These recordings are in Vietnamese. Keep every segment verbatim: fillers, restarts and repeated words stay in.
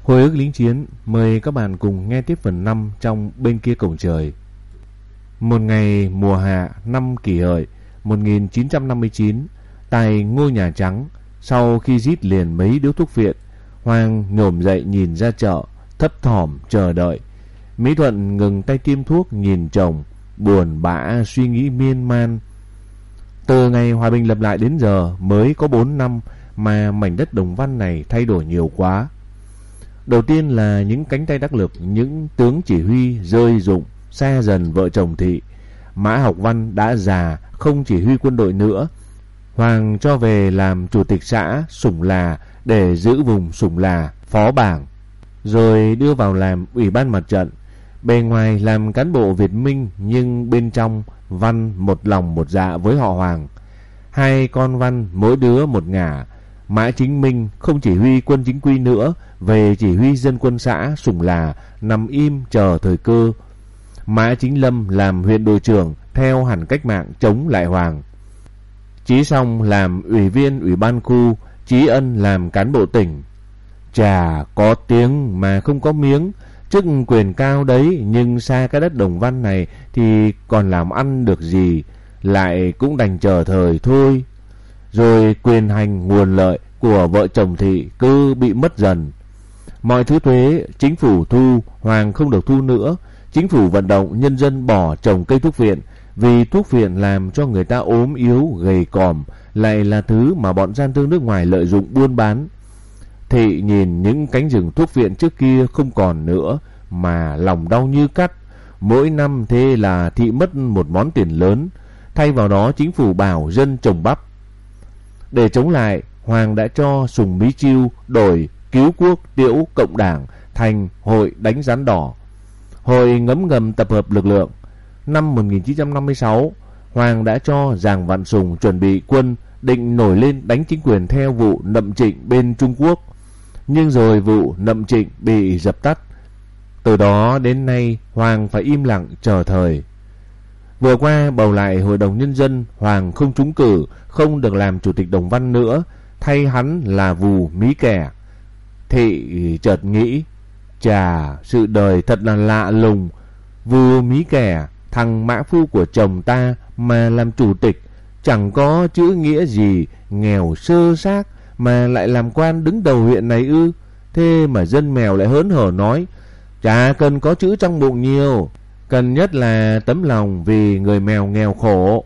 Hồi ức lính chiến, mời các bạn cùng nghe tiếp phần năm trong Bên kia cổng trời. Một ngày mùa hạ năm Kỷ Hợi một nghìn chín trăm năm mươi chín, tại ngôi Nhà Trắng, sau khi rít liền mấy điếu thuốc phiện, Hoàng nhổm dậy nhìn ra chợ, thấp thỏm chờ đợi. Mỹ Thuận ngừng tay tiêm thuốc nhìn chồng, buồn bã suy nghĩ miên man. Từ ngày hòa bình lập lại đến giờ mới có bốn năm mà mảnh đất Đồng Văn này thay đổi nhiều quá. Đầu tiên là những cánh tay đắc lực, những tướng chỉ huy rơi rụng, xa dần vợ chồng Thị. Mã Học Văn đã già, không chỉ huy quân đội nữa. Hoàng cho về làm chủ tịch xã Sủng Là để giữ vùng Sủng Là, phó bảng, rồi đưa vào làm ủy ban mặt trận. Bề ngoài làm cán bộ Việt Minh, nhưng bên trong Văn một lòng một dạ với họ Hoàng. Hai con Văn mỗi đứa một ngả. Mã Chính Minh không chỉ huy quân chính quy nữa, về chỉ huy dân quân xã Sủng Là, nằm im chờ thời cơ. Mã Chính Lâm làm huyện đội trưởng theo hẳn cách mạng chống lại Hoàng. Chí Song làm ủy viên ủy ban khu, Chí Ân làm cán bộ tỉnh. Chà, có tiếng mà không có miếng, chức quyền cao đấy, nhưng xa cái đất Đồng Văn này thì còn làm ăn được gì, lại cũng đành chờ thời thôi. Rồi quyền hành nguồn lợi của vợ chồng Thị cứ bị mất dần. Mọi thứ thuế chính phủ thu, Hoàng không được thu nữa. Chính phủ vận động nhân dân bỏ trồng cây thuốc viện, vì thuốc viện làm cho người ta ốm yếu gầy còm, lại là thứ mà bọn gian thương nước ngoài lợi dụng buôn bán. Thị nhìn những cánh rừng thuốc viện trước kia không còn nữa mà lòng đau như cắt. Mỗi năm thế là Thị mất một món tiền lớn. Thay vào đó chính phủ bảo dân trồng bắp. Để chống lại, Hoàng đã cho Sùng Mí Chiêu đổi Cứu Quốc Tiễu Cộng Đảng thành Hội Đánh Rắn Đỏ. Hội ngấm ngầm tập hợp lực lượng. Năm một nghìn chín trăm năm mươi sáu, Hoàng đã cho Giàng Vạn Sùng chuẩn bị quân định nổi lên đánh chính quyền theo vụ Nậm Trịnh bên Trung Quốc. Nhưng rồi vụ Nậm Trịnh bị dập tắt. Từ đó đến nay Hoàng phải im lặng chờ thời. Vừa qua bầu lại Hội đồng Nhân dân, Hoàng không trúng cử, không được làm chủ tịch Đồng Văn nữa, thay hắn là Vù Mí Kẻ. Thị chợt nghĩ, chà, sự đời thật là lạ lùng. Vù Mí Kẻ, thằng mã phu của chồng ta mà làm chủ tịch, chẳng có chữ nghĩa gì, nghèo sơ xác mà lại làm quan đứng đầu huyện này ư? Thế mà dân mèo lại hớn hở nói, chả cần có chữ trong bụng nhiều, cần nhất là tấm lòng vì người mèo nghèo khổ.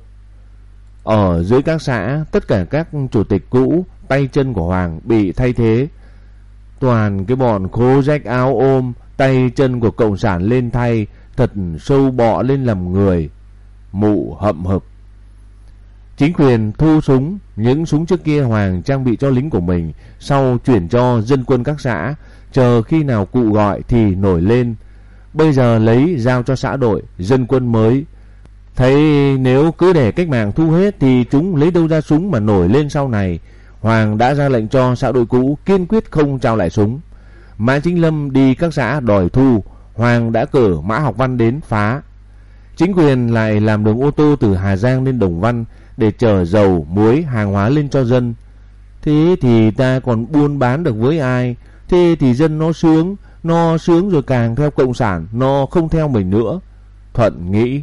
Ở dưới các xã, tất cả các chủ tịch cũ, tay chân của Hoàng bị thay thế. Toàn cái bọn khố rách áo ôm, tay chân của cộng sản lên thay, thật sâu bọ lên làm người. Mụ hậm hực. Chính quyền thu súng, những súng trước kia Hoàng trang bị cho lính của mình, sau chuyển cho dân quân các xã, chờ khi nào cụ gọi thì nổi lên. Bây giờ lấy giao cho xã đội, dân quân mới. Thấy nếu cứ để cách mạng thu hết thì chúng lấy đâu ra súng mà nổi lên sau này. Hoàng đã ra lệnh cho xã đội cũ kiên quyết không trao lại súng. Mã Chính Lâm đi các xã đòi thu, Hoàng đã cử Mã Học Văn đến phá. Chính quyền lại làm đường ô tô từ Hà Giang lên Đồng Văn để chở dầu, muối, hàng hóa lên cho dân. Thế thì ta còn buôn bán được với ai? Thế thì dân nó sướng, nó sướng rồi càng theo cộng sản, nó không theo mình nữa. Thuận nghĩ.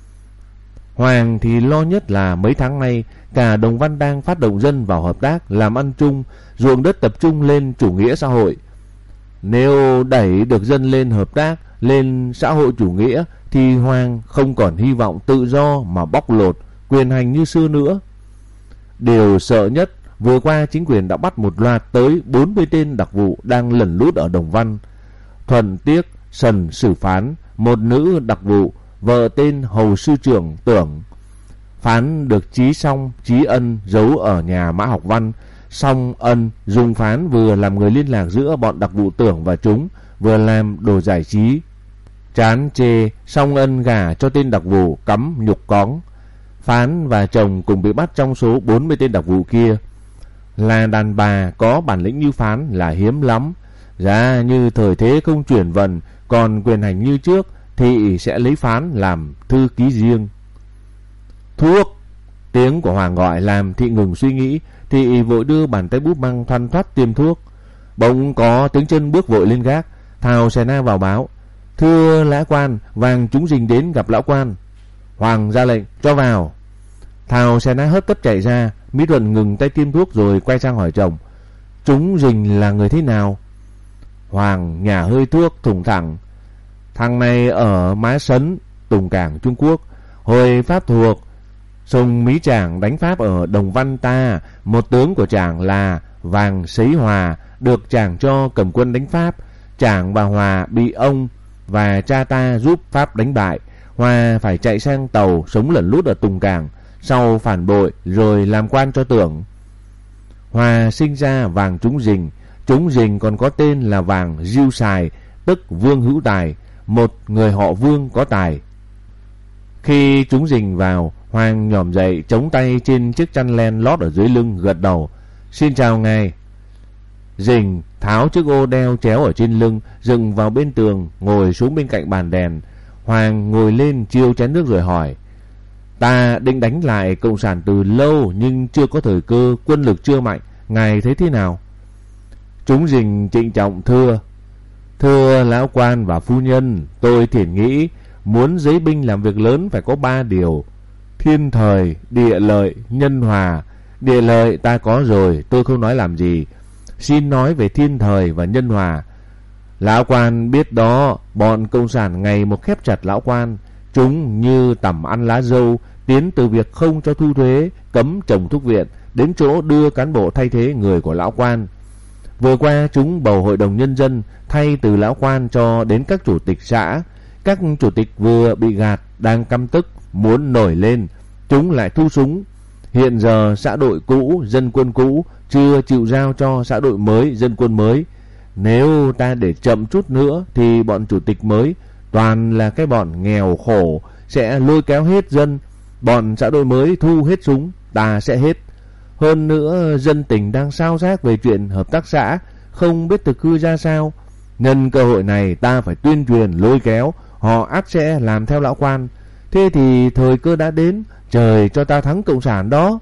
Hoàng thì lo nhất là mấy tháng nay cả Đồng Văn đang phát động dân vào hợp tác làm ăn chung, ruộng đất tập trung lên chủ nghĩa xã hội. Nếu đẩy được dân lên hợp tác, lên xã hội chủ nghĩa thì Hoàng không còn hy vọng tự do mà bóc lột, quyền hành như xưa nữa. Điều sợ nhất, vừa qua chính quyền đã bắt một loạt tới bốn mươi tên đặc vụ đang lẩn lút ở Đồng Văn. Thuận tiếc Sần xử phán, một nữ đặc vụ, vợ tên Hầu Sư Trưởng Tưởng. Phán được Chí Song, Chí Ân giấu ở nhà Mã Học Văn. Song Ân dùng Phán vừa làm người liên lạc giữa bọn đặc vụ Tưởng và chúng, vừa làm đồ giải trí. Chán chê, Song Ân gả cho tên đặc vụ cắm nhục cóng. Phán và chồng cùng bị bắt trong số bốn mươi tên đặc vụ kia. Là đàn bà có bản lĩnh như Phán là hiếm lắm. Giá như thời thế không chuyển vần, còn quyền hành như trước, thì sẽ lấy Phán làm thư ký riêng. Thuốc! Tiếng của Hoàng gọi làm Thị ngừng suy nghĩ. Thị vội đưa bàn tay bút măng thoăn thoắt tiêm thuốc. Bỗng có tiếng chân bước vội lên gác. Thào Xài Na vào báo: "Thưa lã quan, Vàng chúng rình đến gặp lão quan." Hoàng ra lệnh: "Cho vào." Thào Xài Na hớt tấp chạy ra. Mỹ Thuận ngừng tay tiêm thuốc rồi quay sang hỏi chồng: "Chúng rình là người thế nào?" Hoàng nhả hơi thuốc thủng thẳng: "Thằng này ở Má Sấn, Tùng Cảng, Trung Quốc. Hồi Pháp thuộc, Sùng Mỹ Trảng đánh Pháp ở Đồng Văn ta. Một tướng của Trảng là Vàng Sấy Hòa được Trảng cho cầm quân đánh Pháp. Trảng và Hòa bị ông và cha ta giúp Pháp đánh bại. Hòa phải chạy sang tàu sống lẩn lút ở Tùng Cảng, sau phản bội rồi làm quan cho Tưởng. Hòa sinh ra Vàng Trúng Rình. Trúng Rình còn có tên là Vàng Diêu Sài, tức Vương Hữu Tài, một người họ Vương có tài." Khi Trúng Rình vào, Hoàng nhòm dậy chống tay trên chiếc chăn len lót ở dưới lưng, gật đầu: "Xin chào ngài." Rình tháo chiếc ô đeo chéo ở trên lưng, dựng vào bên tường, ngồi xuống bên cạnh bàn đèn. Hoàng ngồi lên chiêu chén nước rồi hỏi: "Ta định đánh lại cộng sản từ lâu nhưng chưa có thời cơ, quân lực chưa mạnh, ngài thấy thế nào?" Trúng Rình trịnh trọng thưa: "Thưa lão quan và phu nhân, tôi thiển nghĩ muốn giới binh làm việc lớn phải có ba điều: thiên thời, địa lợi, nhân hòa. Địa lợi ta có rồi, tôi không nói làm gì. Xin nói về thiên thời và nhân hòa. Lão quan biết đó, bọn cộng sản ngày một khép chặt lão quan. Chúng như tằm ăn lá dâu, tiến từ việc không cho thu thuế, cấm trồng thuốc viện, đến chỗ đưa cán bộ thay thế người của lão quan. Vừa qua chúng bầu hội đồng nhân dân, thay từ lão quan cho đến các chủ tịch xã. Các chủ tịch vừa bị gạt, đang căm tức, muốn nổi lên, chúng lại thu súng. Hiện giờ xã đội cũ, dân quân cũ chưa chịu giao cho xã đội mới, dân quân mới. Nếu ta để chậm chút nữa thì bọn chủ tịch mới toàn là cái bọn nghèo khổ sẽ lôi kéo hết dân. Bọn xã đội mới thu hết súng, ta sẽ hết. Hơn nữa dân tình đang xao xác về chuyện hợp tác xã, không biết thực hư ra sao. Nhân cơ hội này ta phải tuyên truyền lôi kéo, họ ắt sẽ làm theo lão quan. Thế thì thời cơ đã đến, trời cho ta thắng cộng sản đó."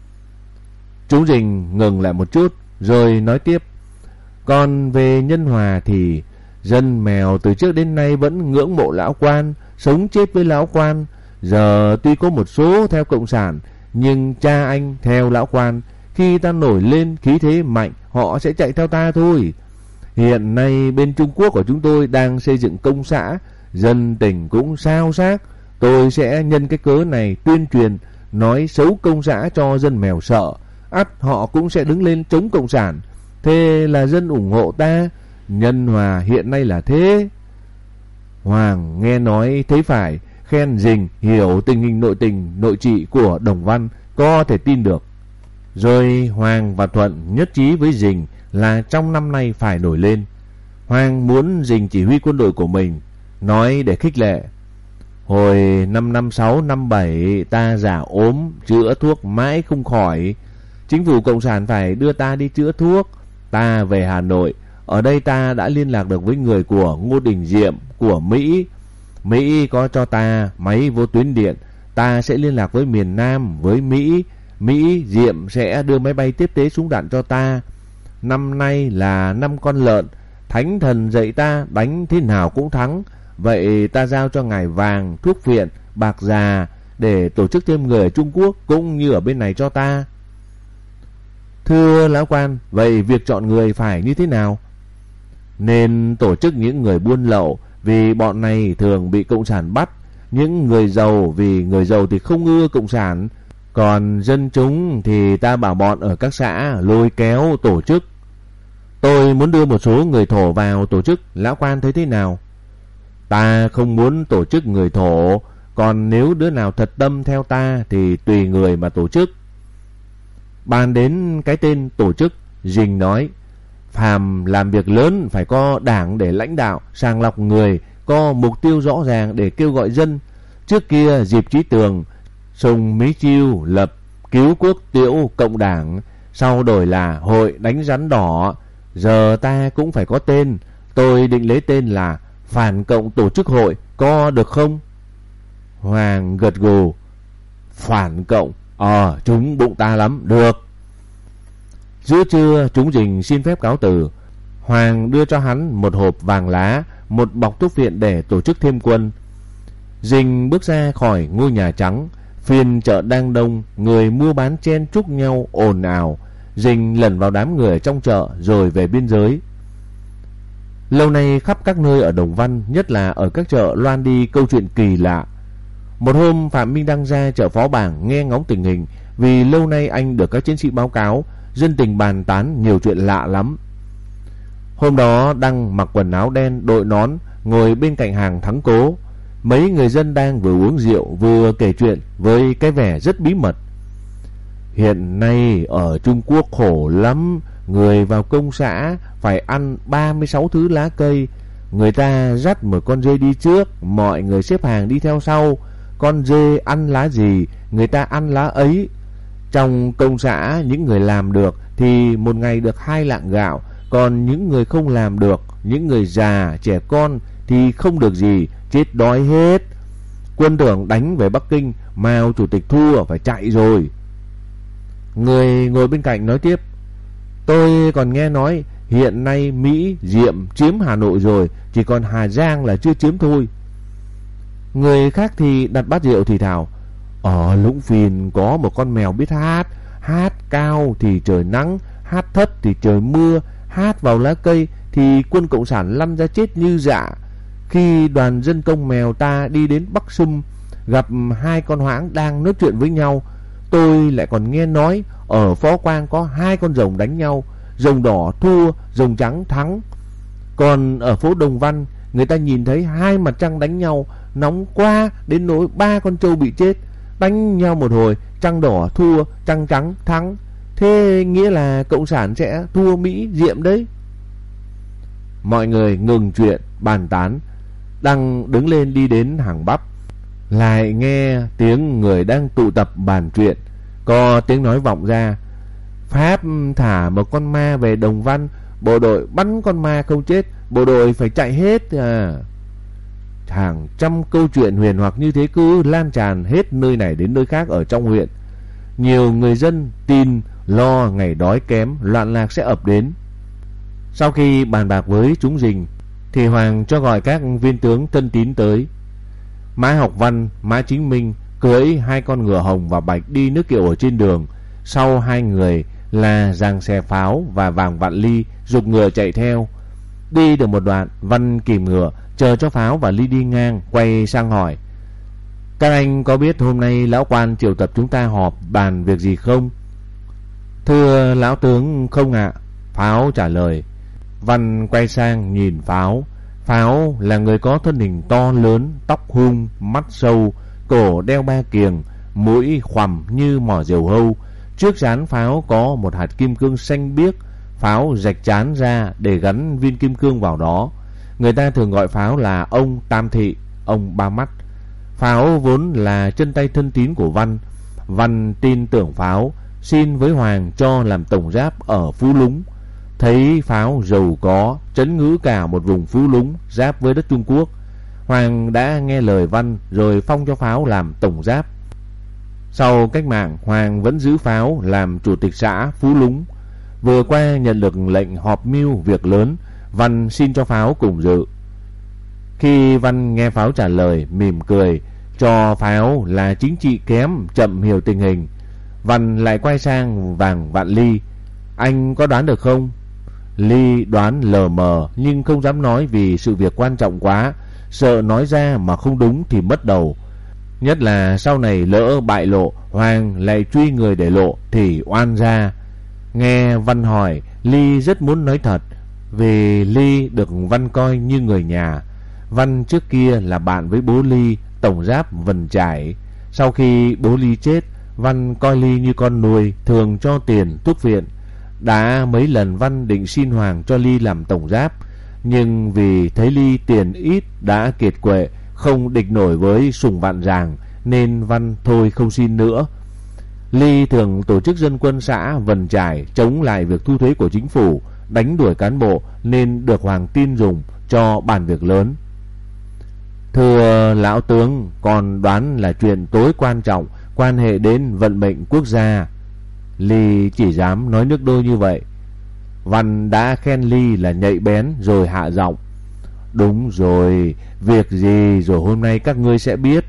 Trúng Rình ngừng lại một chút rồi nói tiếp: "Còn về nhân hòa thì dân mèo từ trước đến nay vẫn ngưỡng mộ lão quan, sống chết với lão quan. Giờ tuy có một số theo cộng sản, nhưng cha anh theo lão quan. Khi ta nổi lên khí thế mạnh, họ sẽ chạy theo ta thôi. Hiện nay bên Trung Quốc của chúng tôi đang xây dựng công xã, dân tình cũng xao xác. Tôi sẽ nhân cái cớ này tuyên truyền, nói xấu công xã cho dân mèo sợ. Ắt họ cũng sẽ đứng lên chống cộng sản. Thế là dân ủng hộ ta. Nhân hòa hiện nay là thế." Hoàng nghe nói thấy phải, khen Rình hiểu tình hình nội tình nội trị của Đồng Văn, có thể tin được. Rồi Hoàng và Thuận nhất trí với Rình là trong năm nay phải nổi lên. Hoàng muốn Rình chỉ huy quân đội của mình, nói để khích lệ: "Hồi năm năm sáu năm bảy ta giả ốm, chữa thuốc mãi không khỏi. Chính phủ cộng sản phải đưa ta đi chữa thuốc. Ta về Hà Nội, ở đây ta đã liên lạc được với người của Ngô Đình Diệm của Mỹ. Mỹ có cho ta máy vô tuyến điện, ta sẽ liên lạc với miền Nam, với Mỹ. Mỹ Diệm sẽ đưa máy bay tiếp tế súng đạn cho ta. Năm nay là năm con lợn, thánh thần dạy ta đánh thế nào cũng thắng. Vậy ta giao cho ngài vàng, thuốc viện, bạc già để tổ chức thêm người ở Trung Quốc cũng như ở bên này cho ta." "Thưa lão quan, vậy việc chọn người phải như thế nào?" "Nên tổ chức những người buôn lậu, vì bọn này thường bị cộng sản bắt. Những người giàu, vì người giàu thì không ưa cộng sản. Còn dân chúng thì ta bảo bọn ở các xã lôi kéo tổ chức. Tôi muốn đưa một số người thổ vào tổ chức, lão quan thấy thế nào?" "Ta không muốn tổ chức người thổ, còn nếu đứa nào thật tâm theo ta thì tùy người mà tổ chức." Bàn đến cái tên tổ chức, Rình nói: "Phàm làm việc lớn phải có đảng để lãnh đạo, sàng lọc người, có mục tiêu rõ ràng để kêu gọi dân. Trước kia Diệp Chí Tường, Sùng Mỹ Chiêu lập Cứu Quốc Tiểu Cộng Đảng, sau đổi là Hội Đánh Rắn Đỏ. Giờ ta cũng phải có tên, tôi định lấy tên là Phản Cộng Tổ chức Hội, có được không?" Hoàng gật gù: "Phản Cộng, ờ, chúng bụng ta lắm, được." Giữa trưa Trúng Rình xin phép cáo từ. Hoàng đưa cho hắn một hộp vàng lá, một bọc thuốc viện để tổ chức thêm quân. Dình bước ra khỏi ngôi nhà trắng. Phiên chợ đang đông, người mua bán chen chúc nhau ồn ào. Dình lẩn vào đám người ở trong chợ rồi về biên giới. Lâu nay khắp các nơi ở Đồng Văn, nhất là ở các chợ, loan đi câu chuyện kỳ lạ. Một hôm Phạm Minh Đăng ra chợ Phó Bảng nghe ngóng tình hình, vì lâu nay anh được các chiến sĩ báo cáo, dân tình bàn tán nhiều chuyện lạ lắm. Hôm đó Đăng mặc quần áo đen, đội nón, ngồi bên cạnh hàng Thắng Cố. Mấy người dân đang vừa uống rượu vừa kể chuyện với cái vẻ rất bí mật. Hiện nay ở Trung Quốc khổ lắm, người vào công xã phải ăn ba mươi sáu thứ lá cây. Người ta dắt một con dê đi trước, mọi người xếp hàng đi theo sau. Con dê ăn lá gì, người ta ăn lá ấy. Trong công xã, những người làm được thì một ngày được hai lạng gạo, còn những người không làm được, những người già, trẻ con thì không được gì, chết đói hết. Quân tưởng đánh về Bắc Kinh, Mao chủ tịch thua phải chạy rồi. Người ngồi bên cạnh nói tiếp: tôi còn nghe nói hiện nay Mỹ Diệm chiếm Hà Nội rồi, chỉ còn Hà Giang là chưa chiếm thôi. Người khác thì đặt bát rượu thì thào: ở Lũng Phìn có một con mèo biết hát, hát cao thì trời nắng, hát thấp thì trời mưa, hát vào lá cây thì quân cộng sản lăn ra chết như dạ. Khi đoàn dân công mèo ta đi đến Bắc Sum, gặp hai con hoãng đang nói chuyện với nhau, tôi lại còn nghe nói ở Phó Quang có hai con rồng đánh nhau, rồng đỏ thua, rồng trắng thắng. Còn ở phố Đồng Văn, người ta nhìn thấy hai mặt trăng đánh nhau, nóng quá đến nỗi ba con trâu bị chết. Đánh nhau một hồi, trăng đỏ thua, trăng trắng thắng. Thế nghĩa là cộng sản sẽ thua Mỹ Diệm đấy. Mọi người ngừng chuyện bàn tán. Đăng đứng lên đi đến hàng bắp, lại nghe tiếng người đang tụ tập bàn chuyện. Có tiếng nói vọng ra: Pháp thả một con ma về Đồng Văn, bộ đội bắn con ma không chết, bộ đội phải chạy hết à. Hàng trăm câu chuyện huyền hoặc như thế cứ lan tràn hết nơi này đến nơi khác ở trong huyện. Nhiều người dân tin lo ngày đói kém, loạn lạc sẽ ập đến. Sau khi bàn bạc với chúng Dình thì Hoàng cho gọi các viên tướng thân tín tới. Mã Học Văn, Mã Chính Minh cưỡi hai con ngựa hồng và bạch đi nước kiệu ở trên đường. Sau hai người là Giàng Xè Pháo và Vàng Vạn Ly giục ngựa chạy theo. Đi được một đoạn, Văn kìm ngựa chờ cho Pháo và Ly đi ngang, quay sang hỏi: các anh có biết hôm nay lão quan triệu tập chúng ta họp bàn việc gì không? Thưa lão tướng, không ạ. Pháo trả lời. Văn quay sang nhìn Pháo. Pháo là người có thân hình to lớn, tóc hung, mắt sâu, cổ đeo ba kiềng, mũi khoằm như mỏ diều hâu. Trước trán Pháo có một hạt kim cương xanh biếc. Pháo rạch trán ra để gắn viên kim cương vào đó. Người ta thường gọi Pháo là ông Tam Thị, ông Ba Mắt. Pháo vốn là chân tay thân tín của Văn. Văn tin tưởng Pháo, xin với Hoàng cho làm tổng giáp ở Phú Lúng. Thấy Pháo giàu có, trấn ngữ cả một vùng Phú Lúng giáp với đất Trung Quốc, Hoàng đã nghe lời Văn rồi phong cho Pháo làm tổng giáp. Sau cách mạng, Hoàng vẫn giữ Pháo làm chủ tịch xã Phú Lúng. Vừa qua nhận được lệnh họp mưu việc lớn, Văn xin cho Pháo cùng dự. Khi Văn nghe Pháo trả lời, mỉm cười, cho Pháo là chính trị kém, chậm hiểu tình hình. Văn lại quay sang Vàng Vạn Ly: anh có đoán được không? Ly đoán lờ mờ nhưng không dám nói vì sự việc quan trọng quá, sợ nói ra mà không đúng thì mất đầu. Nhất là sau này lỡ bại lộ, Hoàng lại truy người để lộ thì oan ra. Nghe Văn hỏi, Ly rất muốn nói thật, vì Ly được Văn coi như người nhà. Văn trước kia là bạn với bố Ly, tổng giáp Vân Trải. Sau khi bố Ly chết, Văn coi Ly như con nuôi, thường cho tiền thuốc viện. Đã mấy lần Văn định xin Hoàng cho Ly làm tổng giáp, nhưng vì thấy Ly tiền ít đã kiệt quệ, không địch nổi với Sùng Vạn Giàng, nên Văn thôi không xin nữa. Ly thường tổ chức dân quân xã Vân Trải chống lại việc thu thuế của chính phủ, đánh đuổi cán bộ, nên được Hoàng tin dùng cho bàn việc lớn. Thưa lão tướng, còn đoán là chuyện tối quan trọng, quan hệ đến vận mệnh quốc gia. Ly chỉ dám nói nước đôi như vậy. Văn đã khen Ly là nhạy bén rồi hạ giọng: Đúng rồi, việc gì rồi hôm nay các ngươi sẽ biết.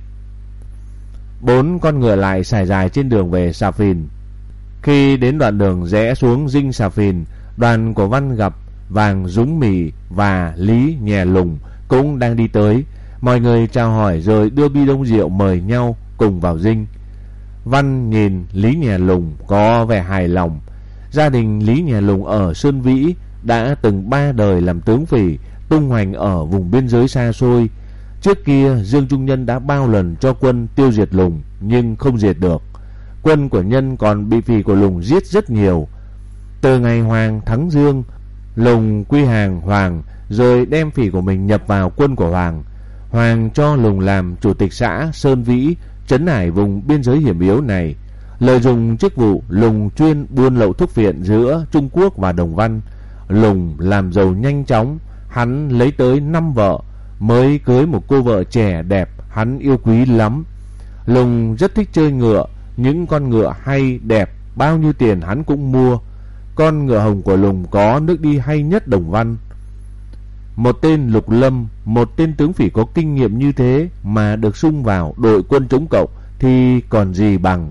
Bốn con ngựa lại sải dài trên đường về Sà Phìn. Khi đến đoạn đường rẽ xuống dinh Sà Phìn, đoàn của Văn gặp Vàng Dúng Mì và Lý Nhè Lùng cũng đang đi tới. Mọi người chào hỏi rồi đưa bi đông rượu mời nhau cùng vào dinh. Văn nhìn Lý Nhè Lùng có vẻ hài lòng. Gia đình Lý Nhè Lùng ở Sơn Vĩ đã từng ba đời làm tướng phỉ, tung hoành ở vùng biên giới xa xôi. Trước kia Dương Trung Nhân đã bao lần cho quân tiêu diệt Lùng nhưng không diệt được. Quân của Nhân còn bị phỉ của Lùng giết rất nhiều. Từ ngày Hoàng thắng Dương, Lùng quy hàng Hoàng rồi đem phỉ của mình nhập vào quân của Hoàng. Hoàng cho Lùng làm chủ tịch xã Sơn Vĩ, trấn ải vùng biên giới hiểm yếu này. Lợi dụng chức vụ, Lùng chuyên buôn lậu thuốc phiện giữa Trung Quốc và Đồng Văn. Lùng làm giàu nhanh chóng, hắn lấy tới năm vợ, mới cưới một cô vợ trẻ đẹp hắn yêu quý lắm. Lùng rất thích chơi ngựa, những con ngựa hay đẹp bao nhiêu tiền hắn cũng mua. Con ngựa hồng của Lùng có nước đi hay nhất Đồng Văn. Một tên Lục Lâm, một tên tướng phỉ có kinh nghiệm như thế mà được sung vào đội quân chống cộng thì còn gì bằng.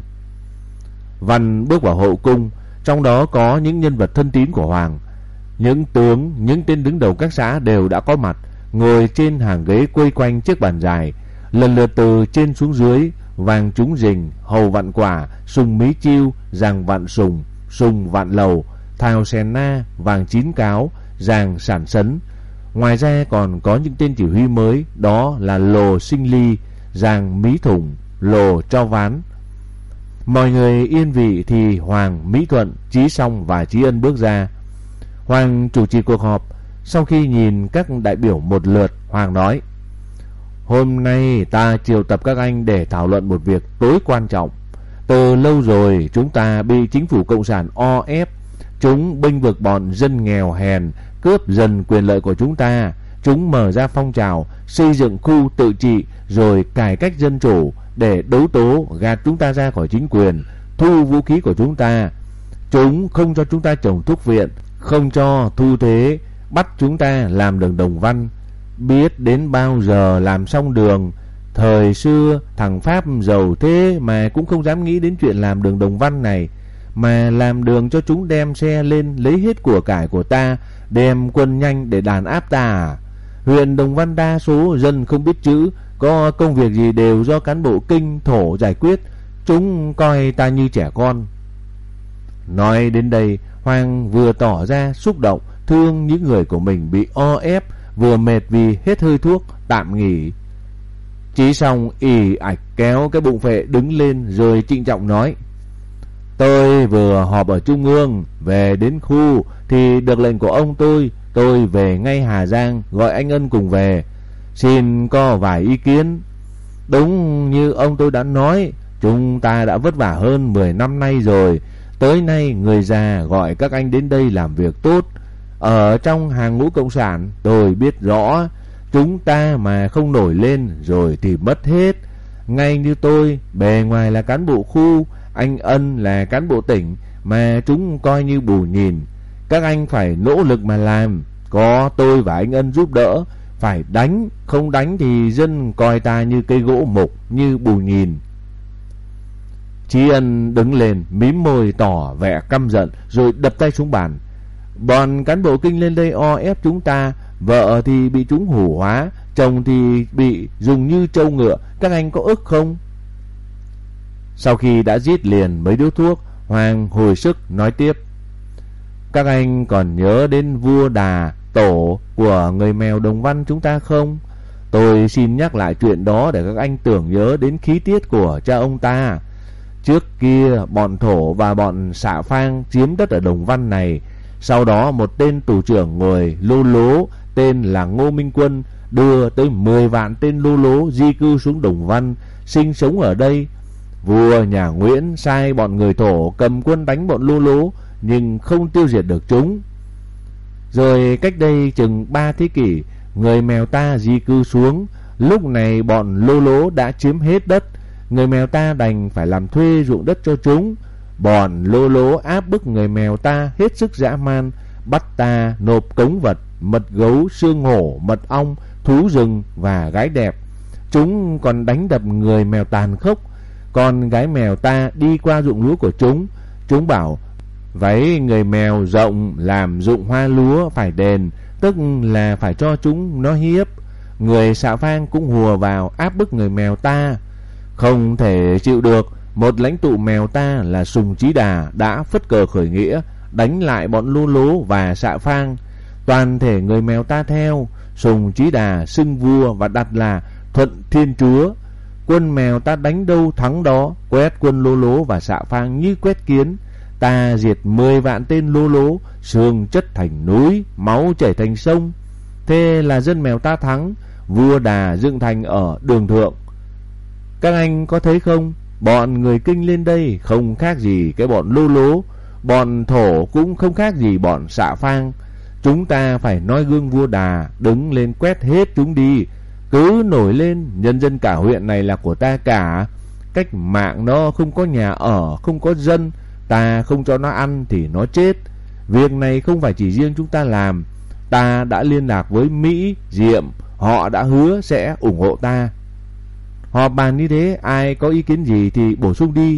Văn bước vào hậu cung, trong đó có những nhân vật thân tín của Hoàng. Những tướng, những tên đứng đầu các xã đều đã có mặt, ngồi trên hàng ghế quây quanh chiếc bàn dài. Lần lượt từ trên xuống dưới, Vàng Trúng Rình, Hầu Vạn Quả, Sùng Mí Chiêu, Giàng Vạn Sùng, Sùng Vạn Lầu, Thào Sèn Na, Vàng Chín Cáo, Giàng Sản Sấn. Ngoài ra còn có những tên chỉ huy mới, đó là Lồ Sinh Ly, Giàng Mí Thủng, Lồ Cho Ván. Mọi người yên vị thì Hoàng, Mỹ Thuận, Chí Song và Chí Ân bước ra. Hoàng chủ trì cuộc họp. Sau khi nhìn các đại biểu một lượt, Hoàng nói: Hôm nay ta triệu tập các anh để thảo luận một việc tối quan trọng. Từ lâu rồi chúng ta bị chính phủ cộng sản o ép. Chúng bênh vực bọn dân nghèo hèn, cướp dần quyền lợi của chúng ta. Chúng mở ra phong trào xây dựng khu tự trị rồi cải cách dân chủ để đấu tố gạt chúng ta ra khỏi chính quyền, thu vũ khí của chúng ta. Chúng không cho chúng ta trồng thuốc viện, không cho thu thuế, bắt chúng ta làm đường Đồng Văn. Biết đến bao giờ làm xong đường. Thời xưa thằng Pháp giàu thế mà cũng không dám nghĩ đến chuyện làm đường Đồng Văn này, mà làm đường cho chúng đem xe lên lấy hết của cải của ta, đem quân nhanh để đàn áp ta à? Huyện Đồng Văn đa số dân không biết chữ, có công việc gì đều do cán bộ kinh thổ giải quyết. Chúng coi ta như trẻ con. Nói đến đây, Hoàng vừa tỏ ra xúc động, thương những người của mình bị o ép, vừa mệt vì hết hơi thuốc, tạm nghỉ. Chí Song ì ạch kéo cái bụng phệ đứng lên rồi trịnh trọng nói: Tôi vừa họp ở Trung ương, về đến khu thì được lệnh của ông tôi, tôi về ngay Hà Giang gọi anh Ân cùng về. Xin có vài ý kiến. Đúng như ông tôi đã nói, chúng ta đã vất vả hơn mười năm nay rồi. Tới nay người già gọi các anh đến đây làm việc tốt. Ở trong hàng ngũ cộng sản tôi biết rõ, chúng ta mà không nổi lên rồi thì mất hết. Ngay như tôi, bề ngoài là cán bộ khu, anh Ân là cán bộ tỉnh, mà chúng coi như bù nhìn. Các anh phải nỗ lực mà làm, có tôi và anh Ân giúp đỡ. Phải đánh, không đánh thì dân coi ta như cây gỗ mục, như bù nhìn. Chí Ân đứng lên, mím môi tỏ vẻ căm giận, rồi đập tay xuống bàn. Bọn cán bộ kinh lên đây o ép chúng ta, vợ thì bị chúng hủ hóa, chồng thì bị dùng như trâu ngựa, các anh có ức không? Sau khi đã rít liền mấy điếu thuốc, Hoàng hồi sức nói tiếp: Các anh còn nhớ đến vua Đà, tổ của người Mèo Đồng Văn chúng ta không? Tôi xin nhắc lại chuyện đó để các anh tưởng nhớ đến khí tiết của cha ông ta. Trước kia bọn Thổ và bọn Xạ Phang chiếm đất ở Đồng Văn này. Sau đó một tên tù trưởng ngồi lô lố tên là Ngô Minh Quân đưa tới mười vạn tên lô lố di cư xuống Đồng Văn, sinh sống ở đây. Vua nhà Nguyễn sai bọn người Thổ cầm quân đánh bọn lô lố, nhưng không tiêu diệt được chúng. Rồi cách đây chừng ba thế kỷ, người Mèo ta di cư xuống. Lúc này bọn lô lố đã chiếm hết đất, người Mèo ta đành phải làm thuê ruộng đất cho chúng. Bọn lô lố áp bức người Mèo ta hết sức dã man, bắt ta nộp cống vật, mật gấu, xương hổ, mật ong, thú rừng và gái đẹp. Chúng còn đánh đập người mèo tàn khốc. Còn gái mèo ta đi qua ruộng lúa của chúng, chúng bảo váy người mèo rộng làm ruộng hoa lúa phải đền, tức là phải cho chúng nó hiếp. Người xạ vang cũng hùa vào áp bức người mèo ta. Không thể chịu được, một lãnh tụ mèo ta là Sùng Trí Đà đã phất cờ khởi nghĩa, đánh lại bọn Lô Lố và Xạ Phang. Toàn thể người mèo ta theo. Sùng Trí Đà xưng vua và đặt là Thuận Thiên Chúa. Quân mèo ta đánh đâu thắng đó, quét quân Lô Lố và Xạ Phang như quét kiến. Ta diệt mười vạn tên Lô Lố, xương chất thành núi, máu chảy thành sông. Thế là dân mèo ta thắng. Vua Đà dựng thành ở Đường Thượng. Các anh có thấy không? Bọn người Kinh lên đây không khác gì cái bọn Lô Lố. Bọn Thổ cũng không khác gì bọn Xạ Phang. Chúng ta phải noi gương vua Đà, đứng lên quét hết chúng đi. Cứ nổi lên, nhân dân cả huyện này là của ta cả. Cách mạng nó không có nhà ở, không có dân, ta không cho nó ăn thì nó chết. Việc này không phải chỉ riêng chúng ta làm. Ta đã liên lạc với Mỹ, Diệm, họ đã hứa sẽ ủng hộ ta. Họp bàn như thế, ai có ý kiến gì thì bổ sung đi.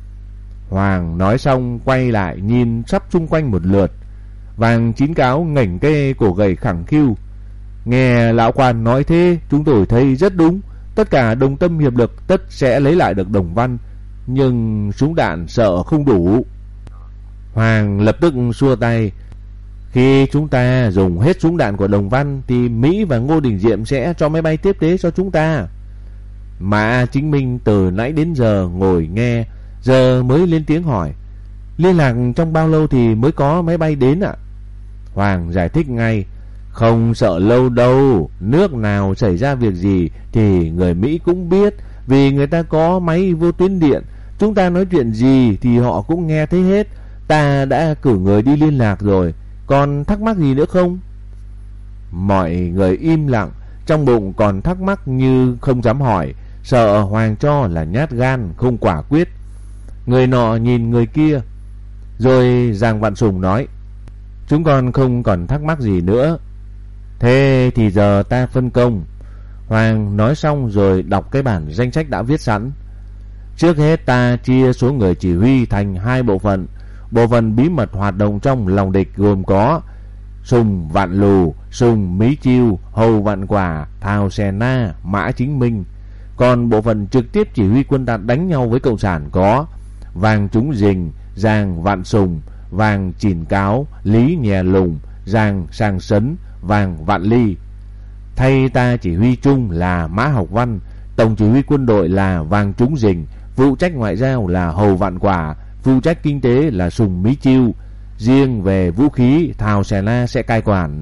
Hoàng nói xong quay lại nhìn sắp xung quanh một lượt. Vàng Chín Cáo ngẩng cái cổ gầy khẳng khiu. Nghe lão quan nói thế, chúng tôi thấy rất đúng. Tất cả đồng tâm hiệp lực, tất sẽ lấy lại được Đồng Văn. Nhưng súng đạn sợ không đủ. Hoàng lập tức xua tay. Khi chúng ta dùng hết súng đạn của Đồng Văn thì Mỹ và Ngô Đình Diệm sẽ cho máy bay tiếp tế cho chúng ta. Mã Chính Minh từ nãy đến giờ ngồi nghe, giờ mới lên tiếng hỏi: liên lạc trong bao lâu thì mới có máy bay đến ạ? Hoàng giải thích ngay: không sợ lâu đâu, nước nào xảy ra việc gì thì người Mỹ cũng biết, vì người ta có máy vô tuyến điện. Chúng ta nói chuyện gì thì họ cũng nghe thấy hết. Ta đã cử người đi liên lạc rồi. Còn thắc mắc gì nữa không? Mọi người im lặng, trong bụng còn thắc mắc như không dám hỏi, sợ Hoàng cho là nhát gan không quả quyết. Người nọ nhìn người kia. Rồi Giàng Vạn Sùng nói: chúng con không còn thắc mắc gì nữa. Thế thì giờ ta phân công. Hoàng nói xong rồi đọc cái bản danh sách đã viết sẵn. Trước hết ta chia số người chỉ huy thành hai bộ phận. Bộ phận bí mật hoạt động trong lòng địch gồm có Sùng Vạn Lù, Sùng Mí Chiêu, Hầu Vạn Quả, Thào Xè Na, Mã Chính Minh. Còn bộ phận trực tiếp chỉ huy quân ta đánh nhau với Cộng sản có Vàng Trúng Dình, Giàng Vạn Sùng, Vàng Chìn Cáo, Lý Nhè Lùng, Giàng Sang Sấn, Vàng Vạn Ly. Thay ta chỉ huy chung là Mã Học Văn, tổng chỉ huy quân đội là Vàng Trúng Dình, phụ trách ngoại giao là Hầu Vạn Quả, phụ trách kinh tế là Sùng Mí Chiêu. Riêng về vũ khí, Thào Xè Na sẽ cai quản.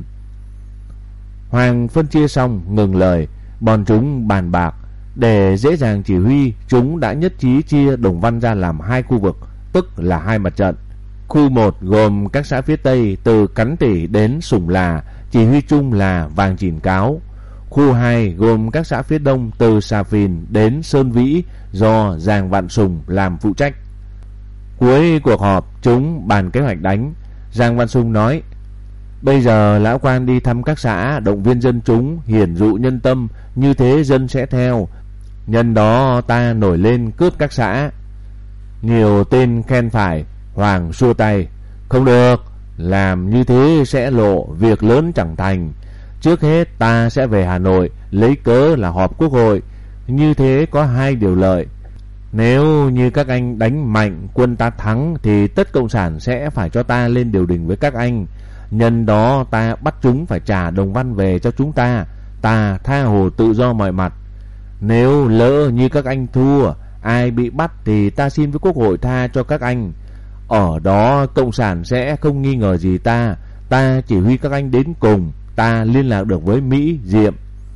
Hoàng phân chia xong ngừng lời, bọn chúng bàn bạc. Để dễ dàng chỉ huy, chúng đã nhất trí chia Đồng Văn ra làm hai khu vực, tức là hai mặt trận. Khu một gồm các xã phía Tây từ Cắn Tỉ đến Sùng Là, chỉ huy chung là Vàng Chìn Cáo. Khu hai gồm các xã phía Đông từ Xà Phìn đến Sơn Vĩ, do Giàng Vạn Sùng làm phụ trách. Cuối cuộc họp, chúng bàn kế hoạch đánh. Giàng Vạn Sùng nói: bây giờ lão quan đi thăm các xã, động viên dân chúng, hiển dụ nhân tâm, như thế dân sẽ theo. Nhân đó ta nổi lên cướp các xã. Nhiều tên khen phải. Hoàng xua tay: không được, làm như thế sẽ lộ, việc lớn chẳng thành. Trước hết ta sẽ về Hà Nội, lấy cớ là họp quốc hội. Như thế có hai điều lợi. Nếu như các anh đánh mạnh, quân ta thắng, thì tất Cộng sản sẽ phải cho ta lên điều đình với các anh. Nhân đó ta bắt chúng phải trả Đồng Văn về cho chúng ta. Ta tha hồ tự do mọi mặt. Nếu lỡ như các anh thua, ai bị bắt thì ta xin với quốc hội tha cho các anh. Ở đó Cộng sản sẽ không nghi ngờ gì ta. Ta chỉ huy các anh đến cùng. Ta liên lạc được với Mỹ, Diệm.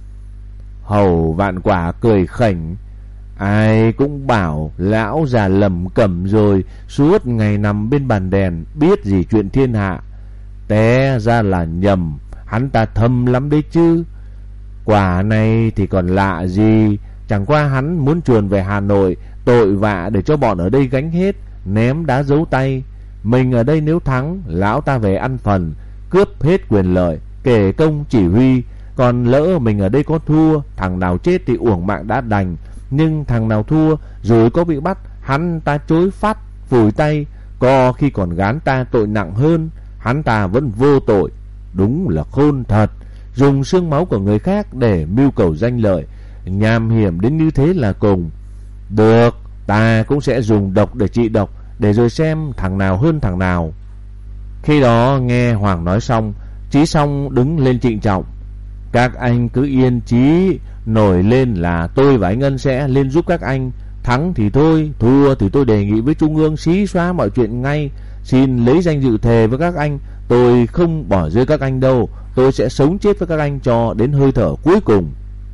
Hầu Vạn Quả cười khỉnh: ai cũng bảo lão già lầm cẩm rồi, suốt ngày nằm bên bàn đèn, biết gì chuyện thiên hạ. Té ra là nhầm, hắn ta thâm lắm đấy chứ. Quả này thì còn lạ gì. Chẳng qua hắn muốn chuồn về Hà Nội, tội vạ để cho bọn ở đây gánh hết, ném đá giấu tay. Mình ở đây nếu thắng, lão ta về ăn phần, cướp hết quyền lợi, kể công chỉ huy. Còn lỡ mình ở đây có thua, thằng nào chết thì uổng mạng đã đành. Nhưng thằng nào thua rồi có bị bắt, hắn ta chối phát, phủi tay, có khi còn gán ta tội nặng hơn. Hắn ta vẫn vô tội. Đúng là khôn thật. Dùng xương máu của người khác để mưu cầu danh lợi, nham hiểm đến như thế là cùng. Được, ta cũng sẽ dùng độc để trị độc, để rồi xem thằng nào hơn thằng nào. Khi đó nghe Hoàng nói xong, Chí Song đứng lên trịnh trọng. Các anh cứ yên chí, nổi lên là tôi và anh Ân sẽ lên giúp các anh. Thắng thì thôi, thua thì tôi đề nghị với Trung ương xí xóa mọi chuyện ngay. Xin lấy danh dự thề với các anh, tôi không bỏ rơi các anh đâu. Tôi sẽ sống chết với các anh cho đến hơi thở cuối cùng.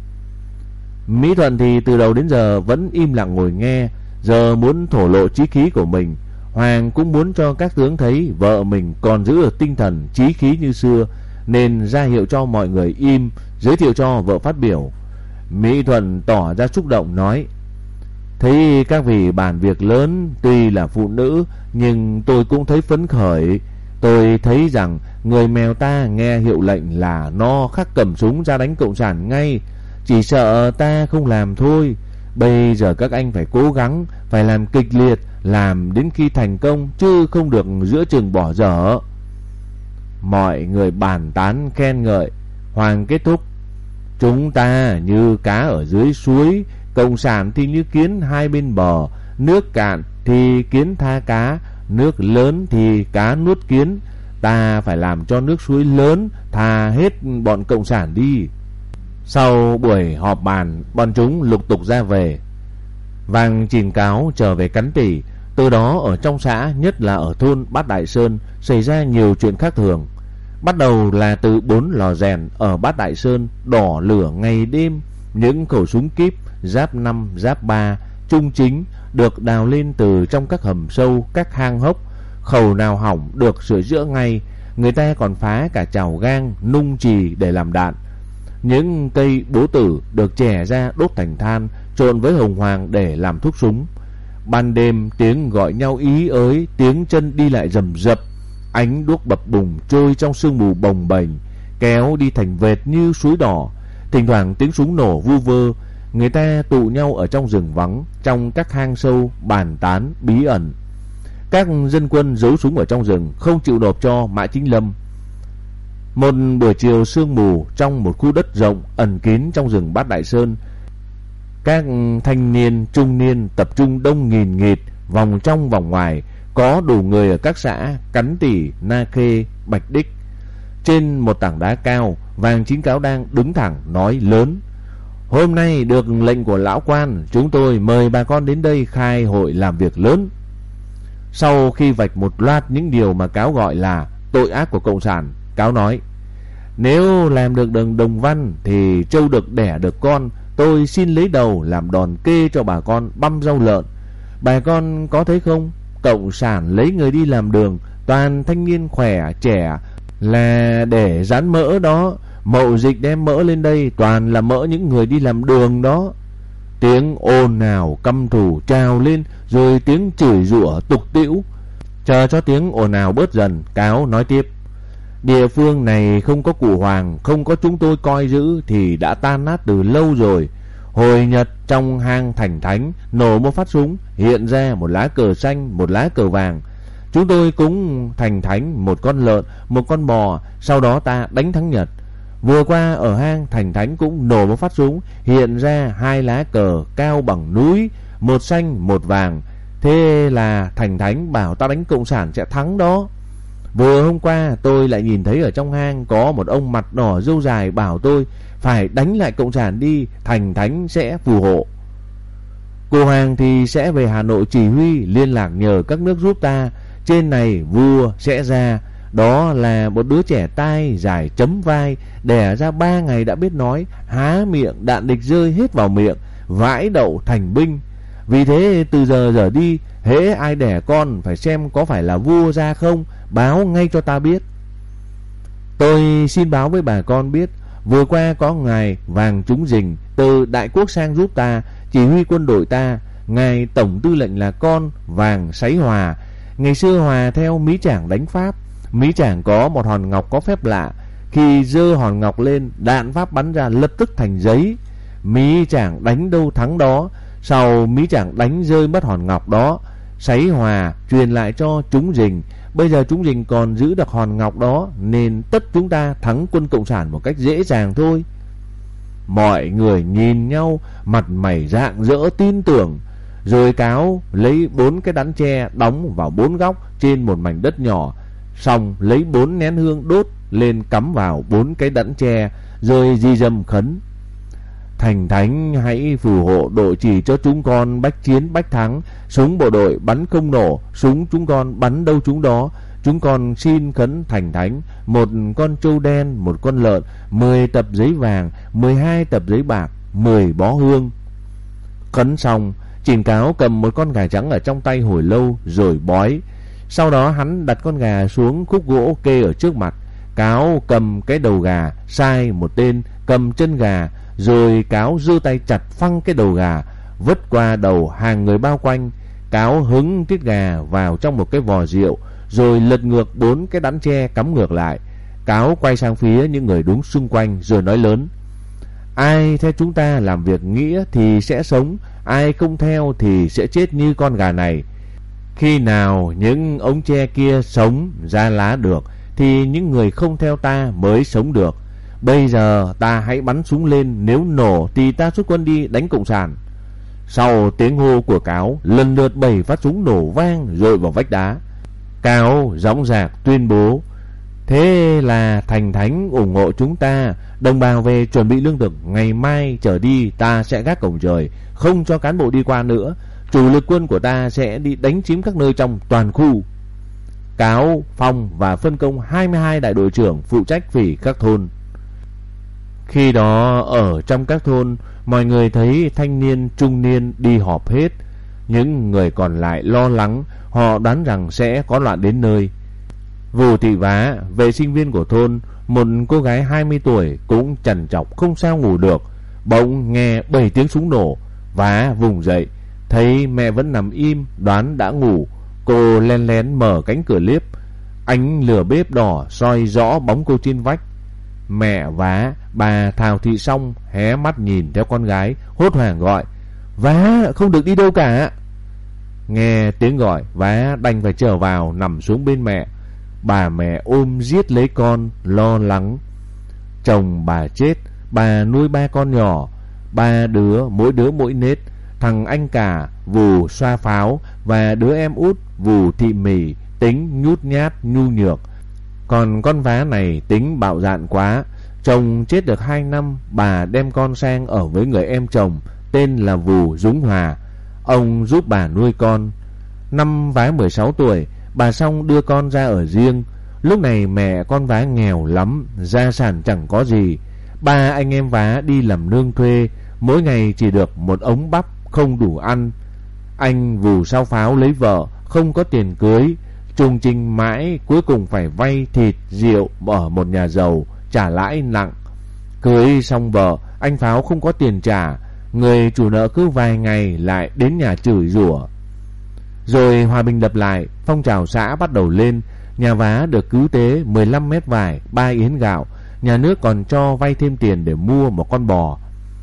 Mỹ Thuận thì từ đầu đến giờ vẫn im lặng ngồi nghe, giờ muốn thổ lộ chí khí của mình. Hoàng cũng muốn cho các tướng thấy vợ mình còn giữ được tinh thần chí khí như xưa, nên ra hiệu cho mọi người im, giới thiệu cho vợ phát biểu. Mỹ Thuận tỏ ra xúc động nói: thấy các vị bàn việc lớn, tuy là phụ nữ nhưng tôi cũng thấy phấn khởi. Tôi thấy rằng người mèo ta nghe hiệu lệnh là nó khắc cầm súng ra đánh cộng sản ngay. Chỉ sợ ta không làm thôi. Bây giờ các anh phải cố gắng, phải làm kịch liệt, làm đến khi thành công, chứ không được giữa chừng bỏ dở. Mọi người bàn tán khen ngợi. Hoàng kết thúc: chúng ta như cá ở dưới suối, cộng sản thì như kiến hai bên bờ. Nước cạn thì kiến tha cá, nước lớn thì cá nuốt kiến. Ta phải làm cho nước suối lớn, tha hết bọn cộng sản đi. Sau buổi họp bàn, bọn chúng lục tục ra về. Vàng Chìn Cáo trở về Cắn Tỉ. Từ đó ở trong xã, nhất là ở thôn Bát Đại Sơn, xảy ra nhiều chuyện khác thường. Bắt đầu là từ bốn lò rèn ở Bát Đại Sơn đỏ lửa ngày đêm. Những khẩu súng kíp giáp năm, giáp ba, trung chính được đào lên từ trong các hầm sâu, các hang hốc. Khẩu nào hỏng được sửa chữa ngay. Người ta còn phá cả chảo gang, nung chì để làm đạn. Những cây bố tử được chẻ ra đốt thành than, trộn với hồng hoàng để làm thuốc súng. Ban đêm tiếng gọi nhau ý ới, tiếng chân đi lại rầm rập. Ánh đuốc bập bùng trôi trong sương mù bồng bềnh, kéo đi thành vệt như suối đỏ. Thỉnh thoảng tiếng súng nổ vu vơ. Người ta tụ nhau ở trong rừng vắng, trong các hang sâu, bàn tán bí ẩn. Các dân quân giấu súng ở trong rừng, không chịu nộp cho Mã Chính Lâm. Một buổi chiều sương mù, trong một khu đất rộng ẩn kín trong rừng Bát Đại Sơn, các thanh niên trung niên tập trung đông nghìn nghịt, vòng trong vòng ngoài, có đủ người ở các xã Cắn Tỉ, Na Khê, Bạch Đích. Trên một tảng đá cao, Vàng Chính Cáo đang đứng thẳng nói lớn: hôm nay được lệnh của lão quan, chúng tôi mời bà con đến đây khai hội làm việc lớn. Sau khi vạch một loạt những điều mà Cáo gọi là tội ác của cộng sản, Cáo nói: nếu làm được đường Đồng Văn thì trâu được đẻ được con, tôi xin lấy đầu làm đòn kê cho bà con băm rau lợn. Bà con có thấy không, cộng sản lấy người đi làm đường, toàn thanh niên khỏe trẻ, là để rán mỡ đó. Mậu dịch đem mỡ lên đây toàn là mỡ những người đi làm đường đó. Tiếng ồn ào căm thù trào lên, rồi tiếng chửi rủa tục tĩu. Chờ cho tiếng ồn ào bớt dần, Cáo nói tiếp: địa phương này không có cụ Hoàng, không có chúng tôi coi giữ thì đã tan nát từ lâu rồi. Hồi Nhật trong hang Thành Thánh nổ một phát súng, hiện ra một lá cờ xanh, một lá cờ vàng. Chúng tôi cúng Thành Thánh một con lợn, một con bò, sau đó ta đánh thắng Nhật. Vừa qua ở hang Thành Thánh cũng nổ một phát súng, hiện ra hai lá cờ cao bằng núi, một xanh một vàng. Thế là Thành Thánh bảo ta đánh cộng sản sẽ thắng đó. Vừa hôm qua tôi lại nhìn thấy ở trong hang có một ông mặt đỏ râu dài bảo tôi phải đánh lại cộng sản đi, Thành Thánh sẽ phù hộ. Cụ Hoàng thì sẽ về Hà Nội chỉ huy, liên lạc nhờ các nước giúp ta. Trên này vua sẽ ra, đó là một đứa trẻ tai dài chấm vai, đẻ ra ba ngày đã biết nói, há miệng đạn địch rơi hết vào miệng, vãi đậu thành binh. Vì thế từ giờ trở đi, hễ ai đẻ con phải xem có phải là vua ra không, báo ngay cho ta biết. Tôi xin báo với bà con biết, vừa qua có ngài Vàng Trúng Dình từ Đại Quốc sang giúp ta, chỉ huy quân đội ta. Ngài tổng tư lệnh là con Vàng Sấy Hòa. Ngày xưa Hòa theo Mỹ Trảng đánh Pháp, Mí chàng có một hòn ngọc có phép lạ, khi giơ hòn ngọc lên, đạn pháp bắn ra lập tức thành giấy. Mí chàng đánh đâu thắng đó. Sau Mí chàng đánh rơi mất hòn ngọc đó, Sấy Hòa truyền lại cho chúng Dình. Bây giờ chúng Dình còn giữ được hòn ngọc đó, nên tất chúng ta thắng quân cộng sản một cách dễ dàng thôi. Mọi người nhìn nhau, mặt mày rạng rỡ tin tưởng. Rồi Cáo lấy bốn cái đắn tre đóng vào bốn góc trên một mảnh đất nhỏ, xong lấy bốn nén hương đốt lên cắm vào bốn cái đẵn tre, rồi di dâm khấn: Thành Thánh hãy phù hộ đội chỉ cho chúng con bách chiến bách thắng, súng bộ đội bắn không nổ, súng chúng con bắn đâu chúng đó. Chúng con xin khấn Thành Thánh một con trâu đen, một con lợn, mười tập giấy vàng, mười hai tập giấy bạc, mười bó hương. Khấn xong, Chỉnh Cáo cầm một con gà trắng ở trong tay hồi lâu rồi bói. Sau đó hắn đặt con gà xuống khúc gỗ kê ở trước mặt. Cáo cầm cái đầu gà, sai một tên cầm chân gà, rồi Cáo giơ tay chặt phăng cái đầu gà, vứt qua đầu hàng người bao quanh. Cáo hứng tiết gà vào trong một cái vò rượu, rồi lật ngược bốn cái đẵn tre cắm ngược lại. Cáo quay sang phía những người đứng xung quanh rồi nói lớn: Ai theo chúng ta làm việc nghĩa thì sẽ sống, ai không theo thì sẽ chết như con gà này. Khi nào những ống tre kia sống ra lá được thì những người không theo ta mới sống được. Bây giờ ta hãy bắn súng lên, nếu nổ thì ta xuất quân đi đánh cộng sản. Sau tiếng hô của Cáo, lần lượt bảy phát súng nổ vang rội vào vách đá. Cáo dõng dạc tuyên bố: Thế là Thành Thánh ủng hộ chúng ta, đồng bào về chuẩn bị lương thực, ngày mai trở đi ta sẽ gác cổng trời, không cho cán bộ đi qua nữa. Chủ lực quân của ta sẽ đi đánh chiếm các nơi trong toàn khu. Cáo phong và phân công hai mươi hai đại đội trưởng phụ trách phỉ các thôn. Khi đó ở trong các thôn, mọi người thấy thanh niên trung niên đi họp hết. Những người còn lại lo lắng, họ đoán rằng sẽ có loạn đến nơi. Vù Thị Vá, vệ sinh viên của thôn, một cô gái hai mươi tuổi, cũng trằn trọc không sao ngủ được. Bỗng nghe bảy tiếng súng nổ. Vá vùng dậy, thấy mẹ vẫn nằm im, đoán đã ngủ. Cô len lén mở cánh cửa liếp, ánh lửa bếp đỏ soi rõ bóng cô trên vách. Mẹ Vá, bà Thảo Thị Song, hé mắt nhìn theo con gái, hốt hoảng gọi: Vá, không được đi đâu cả. Nghe tiếng gọi, Vá đành phải trở vào nằm xuống bên mẹ. Bà mẹ ôm giết lấy con, lo lắng. Chồng bà chết, bà nuôi ba con nhỏ, ba đứa mỗi đứa mỗi nết. Thằng anh cả Vù Xoa Pháo và đứa em út Vù Thị Mì tính nhút nhát nhu nhược. Còn con Vá này tính bạo dạn quá. Chồng chết được hai năm, bà đem con sang ở với người em chồng tên là Vù Dũng Hòa. Ông giúp bà nuôi con. Năm Vá mười sáu tuổi, bà Song đưa con ra ở riêng. Lúc này mẹ con Vá nghèo lắm, gia sản chẳng có gì. Ba anh em Vá đi làm nương thuê, mỗi ngày chỉ được một ống bắp, không đủ ăn. Anh Vù Sao Pháo lấy vợ, không có tiền cưới, trùng trình mãi, cuối cùng phải vay thịt rượu ở một nhà giàu, trả lãi nặng. Cưới xong vợ, anh Pháo không có tiền trả, người chủ nợ cứ vài ngày lại đến nhà chửi rủa. Rồi hòa bình lập lại, phong trào xã bắt đầu lên. Nhà Vá được cứu tế mười lăm mét vải, ba yến gạo. Nhà nước còn cho vay thêm tiền để mua một con bò.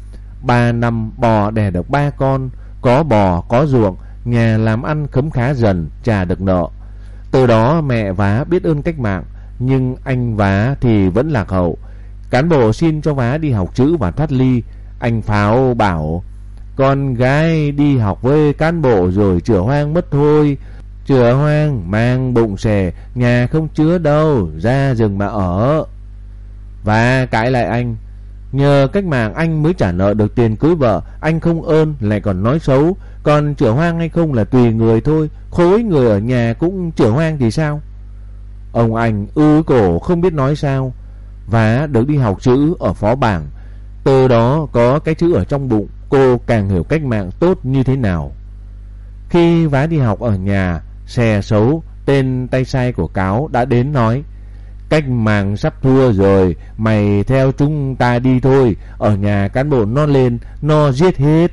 Ba năm bò đẻ được ba con. Có bò, có ruộng, nhà làm ăn khấm khá dần, trả được nợ. Từ đó mẹ Vá biết ơn cách mạng. Nhưng anh Vá thì vẫn lạc hậu. Cán bộ xin cho Vá đi học chữ và thoát ly. Anh Pháo bảo: Con gái đi học với cán bộ rồi chửa hoang mất thôi. Chửa hoang mang bụng xề, nhà không chứa đâu, ra rừng mà ở. Và cãi lại anh: Nhờ cách mạng anh mới trả nợ được tiền cưới vợ, anh không ơn lại còn nói xấu. Còn chửa hoang hay không là tùy người thôi, khối người ở nhà cũng chửa hoang thì sao? Ông anh ư cổ không biết nói sao. Và được đi học chữ ở Phó Bảng. Từ đó có cái chữ ở trong bụng, cô càng hiểu cách mạng tốt như thế nào. Khi Vá đi học ở nhà, Xe Xấu, tên tay sai của Cáo, đã đến nói: Cách mạng sắp thua rồi, mày theo chúng ta đi thôi, ở nhà cán bộ nó lên, nó giết hết.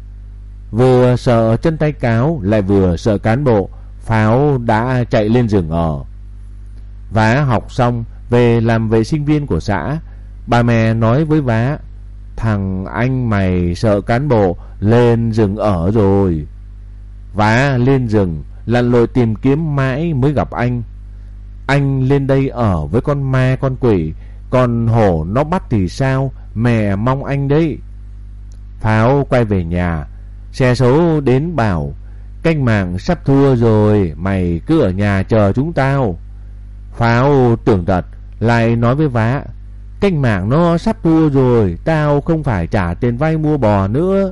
Vừa sợ chân tay Cáo, lại vừa sợ cán bộ, Pháo đã chạy lên rừng ở. Vá học xong về làm vệ sinh viên của xã. Bà mẹ nói với Vá: thằng anh mày sợ cán bộ, lên rừng ở rồi. Vá lên rừng lặn lội tìm kiếm mãi mới gặp anh. Anh lên đây ở với con ma con quỷ, còn hổ nó bắt thì sao, mẹ mong anh đấy. Pháo quay về nhà, xe số đến bảo: cách mạng sắp thua rồi, mày cứ ở nhà chờ chúng tao. Pháo tưởng tật lại nói với Vá: cách mạng nó sắp thua rồi, tao không phải trả tiền vay mua bò nữa.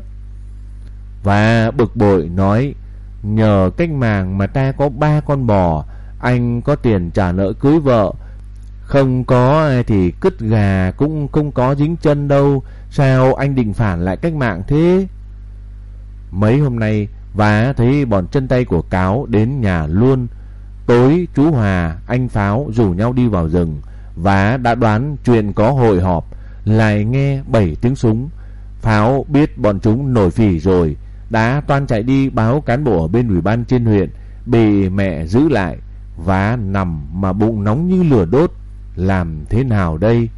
Vá bực bội nói: nhờ cách mạng mà ta có ba con bò, anh có tiền trả nợ cưới vợ, không có thì cứt gà cũng không có dính chân đâu, sao anh định phản lại cách mạng thế? Mấy hôm nay Vá thấy bọn chân tay của Cáo đến nhà luôn. Tối chú Hòa, anh Pháo rủ nhau đi vào rừng. Vá đã đoán chuyện có hội họp, lại nghe bảy tiếng súng. Pháo biết bọn chúng nổi phỉ rồi, đã toan chạy đi báo cán bộ ở bên ủy ban trên huyện, bị mẹ giữ lại. Vá nằm mà bụng nóng như lửa đốt, làm thế nào đây?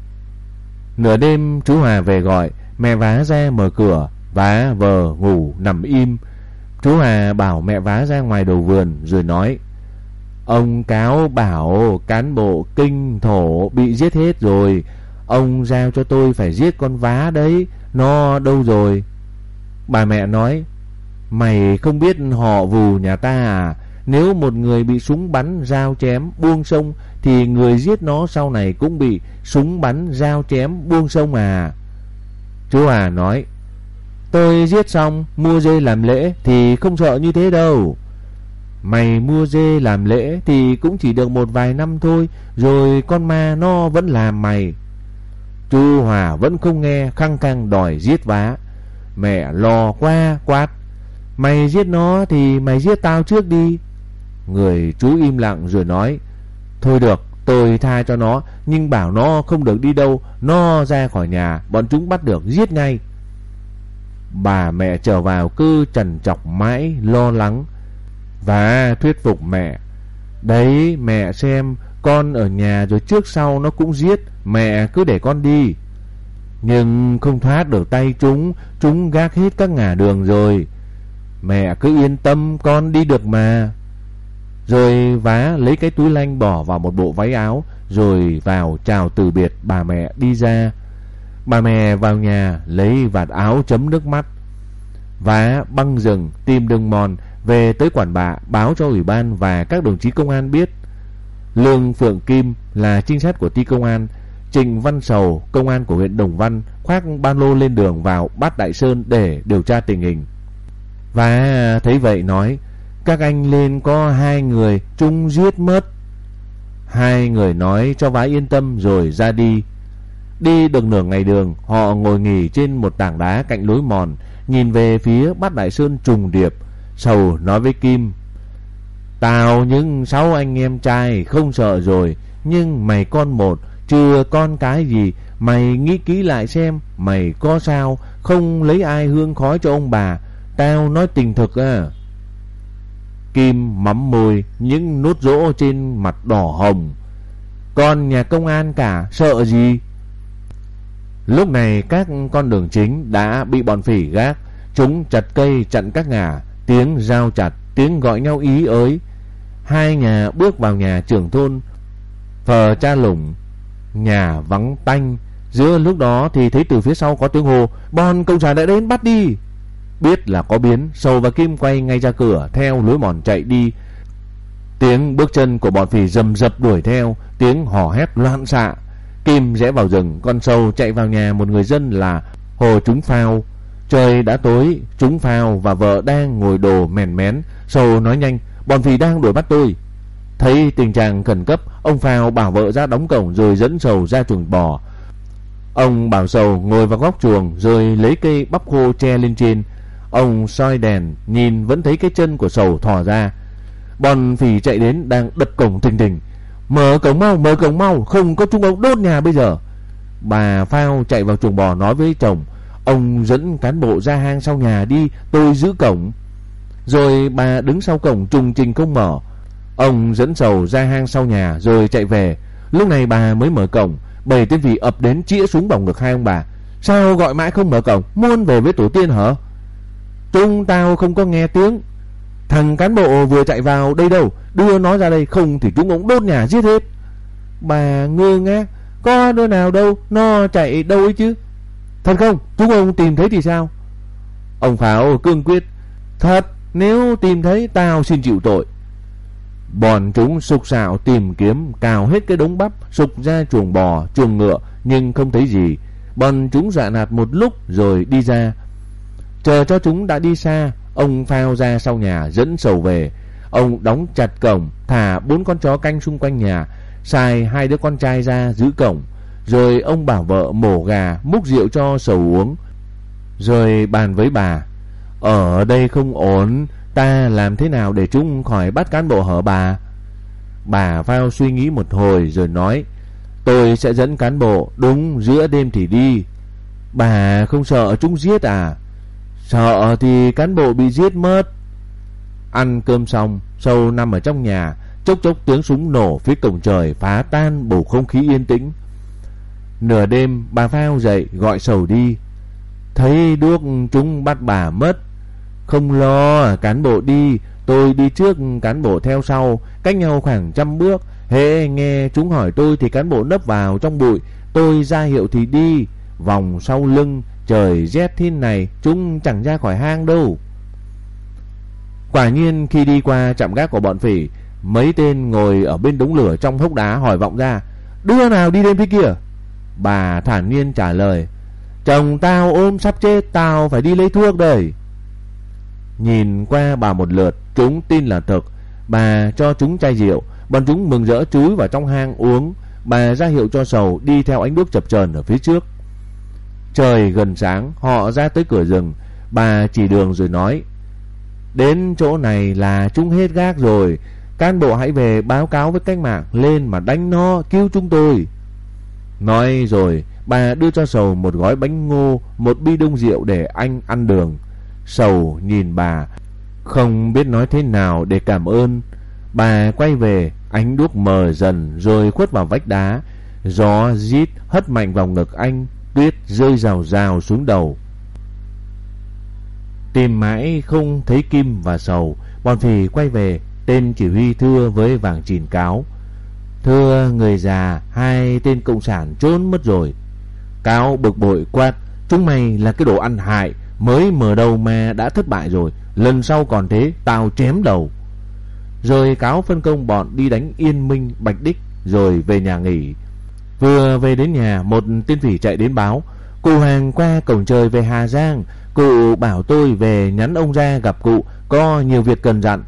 Nửa đêm chú Hòa về gọi, mẹ Vá ra mở cửa. Vá vờ ngủ nằm im. Chú Hòa bảo mẹ Vá ra ngoài đầu vườn rồi nói: ông Cáo bảo cán bộ Kinh Thổ bị giết hết rồi, ông giao cho tôi phải giết con Vá đấy, nó đâu rồi? Bà mẹ nói: mày không biết họ Vù nhà ta à? Nếu một người bị súng bắn dao chém buông sông thì người giết nó sau này cũng bị súng bắn dao chém buông sông à? Chú Hòa nói: tôi giết xong mua dê làm lễ thì không sợ như thế đâu. Mày mua dê làm lễ thì cũng chỉ được một vài năm thôi, rồi con ma nó vẫn làm mày. Chú Hòa vẫn không nghe, khăng khăng đòi giết Vá. Mẹ lo quá quát: mày giết nó thì mày giết tao trước đi. Người chú im lặng rồi nói: thôi được, tôi tha cho nó, nhưng bảo nó không được đi đâu, nó ra khỏi nhà bọn chúng bắt được giết ngay. Bà mẹ trở vào cứ trằn trọc mãi, lo lắng. Và thuyết phục mẹ: đấy mẹ xem, con ở nhà rồi trước sau nó cũng giết, mẹ cứ để con đi. Nhưng không thoát được tay chúng, chúng gác hết các ngả đường rồi. Mẹ cứ yên tâm, con đi được mà. Rồi Vá lấy cái túi lanh bỏ vào một bộ váy áo, rồi vào chào từ biệt bà mẹ đi ra. Bà mẹ vào nhà lấy vạt áo chấm nước mắt. Vá băng rừng tìm đường mòn về tới Quản Bạ, báo cho ủy ban và các đồng chí công an biết. Lương Phượng Kim là trinh sát của ty công an, Trịnh Văn Sầu công an của huyện Đồng Văn khoác ba lô lên đường vào Bát Đại Sơn để điều tra tình hình. Và thấy vậy nói: các anh lên có hai người, chúng giết mất. Hai người nói cho Vá yên tâm rồi ra đi. Đi được nửa ngày đường, họ ngồi nghỉ trên một tảng đá cạnh lối mòn, nhìn về phía Bát Đại Sơn trùng điệp. Sầu nói với Kim: tao những sáu anh em trai không sợ rồi, nhưng mày con một, chưa con cái gì, mày nghĩ kỹ lại xem, mày có sao không lấy ai hương khói cho ông bà, tao nói tình thực à. Kim mắm môi, những nốt rỗ trên mặt đỏ hồng. Con nhà công an cả, sợ gì? Lúc này các con đường chính đã bị bọn phỉ gác, chúng chặt cây chặn các ngả, tiếng dao chặt, tiếng gọi nhau ý ới. Hai nhà bước vào nhà trưởng thôn Phờ Cha Lủng. Nhà vắng tanh. Giữa lúc đó thì thấy từ phía sau có tiếng hô: bọn cộng sản đã đến, bắt đi. Biết là có biến, Sầu và Kim quay ngay ra cửa, theo lối mòn chạy đi. Tiếng bước chân của bọn phỉ rầm rập đuổi theo, tiếng hò hét loạn xạ. Kim rẽ vào rừng, còn Sầu chạy vào nhà một người dân là Hồ Trúng Phao. Trời đã tối, Trúng Phao và vợ đang ngồi đồ mèn mén. Sầu nói nhanh: bọn phỉ đang đuổi bắt tôi. Thấy tình trạng khẩn cấp, ông Phao bảo vợ ra đóng cổng rồi dẫn Sầu ra chuồng bò. Ông bảo Sầu ngồi vào góc chuồng rồi lấy cây bắp khô che lên trên. Ông soi đèn nhìn vẫn thấy cái chân của Sầu thò ra. Bọn phỉ chạy đến đang đập cổng thình thình. Mở cổng mau, mở cổng mau, không có chúng ông đốt nhà bây giờ. Bà Phao chạy vào chuồng bò nói với chồng: ông dẫn cán bộ ra hang sau nhà đi, tôi giữ cổng. Rồi bà đứng sau cổng trùng trình không mở. Ông dẫn Sầu ra hang sau nhà rồi chạy về. Lúc này bà mới mở cổng. Bảy tên phỉ ập đến chĩa súng vào ngực hai ông bà. Sao gọi mãi không mở cổng? Muốn về với tổ tiên hả? Chúng tao không có nghe tiếng. Thằng cán bộ vừa chạy vào đây đâu, đưa nó ra đây, không thì chúng cũng đốt nhà giết hết. Bà ngơ ngác, có đứa nào đâu, nó chạy đâu ấy chứ. Thật không? Chúng ông tìm thấy thì sao? Ông Pháo cương quyết. Thật, nếu tìm thấy tao xin chịu tội. Bọn chúng sục sạo tìm kiếm, cào hết cái đống bắp, sục ra chuồng bò, chuồng ngựa, nhưng không thấy gì. Bọn chúng dọa nạt một lúc rồi đi ra. Chờ cho chúng đã đi xa, ông Phao ra sau nhà dẫn Sầu về. Ông đóng chặt cổng, thả bốn con chó canh xung quanh nhà, sai hai đứa con trai ra giữ cổng. Rồi ông bảo vợ mổ gà, múc rượu cho Sầu uống. Rồi bàn với bà. Ở đây không ổn, ta làm thế nào để chúng khỏi bắt cán bộ hở bà? Bà Phao suy nghĩ một hồi rồi nói. Tôi sẽ dẫn cán bộ, đúng giữa đêm thì đi. Bà không sợ chúng giết à? Sợ thì cán bộ bị giết mất. Ăn cơm xong, Sầu nằm ở trong nhà. Chốc chốc tiếng súng nổ phía cổng trời phá tan bầu không khí yên tĩnh. Nửa đêm bà Phao dậy gọi Sầu đi. Thấy đuốc chúng bắt bà mất. Không lo, cán bộ đi, tôi đi trước, cán bộ theo sau, cách nhau khoảng trăm bước. Hễ nghe chúng hỏi tôi thì cán bộ nấp vào trong bụi, tôi ra hiệu thì đi. Vòng sau lưng, trời rét thế này, chúng chẳng ra khỏi hang đâu. Quả nhiên khi đi qua trạm gác của bọn phỉ, mấy tên ngồi ở bên đống lửa trong hốc đá hỏi vọng ra. Đứa nào đi đêm thế kia? Bà thản nhiên trả lời. Chồng tao ôm sắp chết, tao phải đi lấy thuốc đây. Nhìn qua bà một lượt, chúng tin là thực. Bà cho chúng chai rượu, bọn chúng mừng rỡ chúi vào trong hang uống. Bà ra hiệu cho Sầu đi theo ánh đuốc chập chờn ở phía trước. Trời gần sáng, họ ra tới cửa rừng. Bà chỉ đường rồi nói. Đến chỗ này là chúng hết gác rồi. Cán bộ hãy về báo cáo với cách mạng, lên mà đánh nó, cứu chúng tôi. Nói rồi, bà đưa cho Sầu một gói bánh ngô, một bi đông rượu để anh ăn đường. Sầu nhìn bà, không biết nói thế nào để cảm ơn. Bà quay về, ánh đuốc mờ dần rồi khuất vào vách đá. Gió rít hất mạnh vào ngực anh, tuyết rơi rào rào xuống đầu. Tìm mãi không thấy Kim và Sầu, bọn phỉ quay về. Tên chỉ huy thưa với Vàng Chìn cáo. Thưa người già, hai tên cộng sản trốn mất rồi. Cáo bực bội quát. Chúng mày là cái đồ ăn hại, mới mở đầu mà đã thất bại rồi, lần sau còn thế tao chém đầu. Rồi cáo phân công bọn đi đánh Yên Minh, Bạch Đích, rồi về nhà nghỉ. Vừa về đến nhà, một tên phỉ chạy đến báo. Cụ Hàng qua cổng trời về Hà Giang, cụ bảo tôi về nhắn ông ra gặp cụ, có nhiều việc cần dặn.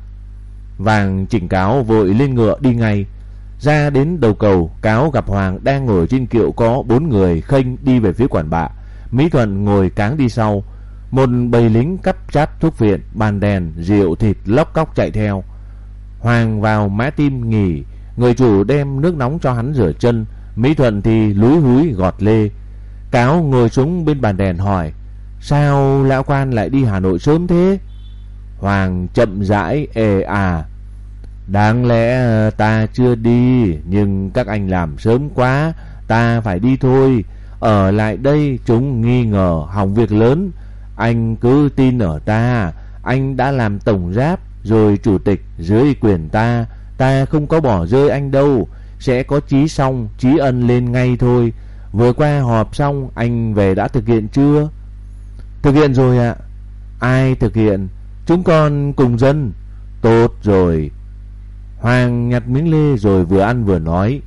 Vàng chỉnh cáo vội lên ngựa đi ngay. Ra đến đầu cầu, cáo gặp Hoàng đang ngồi trên kiệu có bốn người khênh đi về phía Quản Bạ. Mỹ Thuận ngồi cáng đi sau. Một bầy lính cắp chát thuốc viện, bàn đèn, rượu thịt lóc cóc chạy theo. Hoàng vào mã tim nghỉ. Người chủ đem nước nóng cho hắn rửa chân. Mỹ Thuận thì lúi húi gọt lê. Cáo ngồi xuống bên bàn đèn hỏi. Sao lão quan lại đi Hà Nội sớm thế? Hoàng chậm rãi ề à. Đáng lẽ ta chưa đi, nhưng các anh làm sớm quá, ta phải đi thôi. Ở lại đây chúng nghi ngờ hỏng việc lớn. Anh cứ tin ở ta. Anh đã làm tổng giáp rồi chủ tịch dưới quyền ta. Ta không có bỏ rơi anh đâu. Sẽ có Chí Xong, Chí Ân lên ngay thôi. Vừa qua họp xong, anh về đã thực hiện chưa? Thực hiện rồi ạ. Ai thực hiện? Chúng con cùng dân. Tốt rồi. Hoàng nhặt miếng lê rồi vừa ăn vừa nói.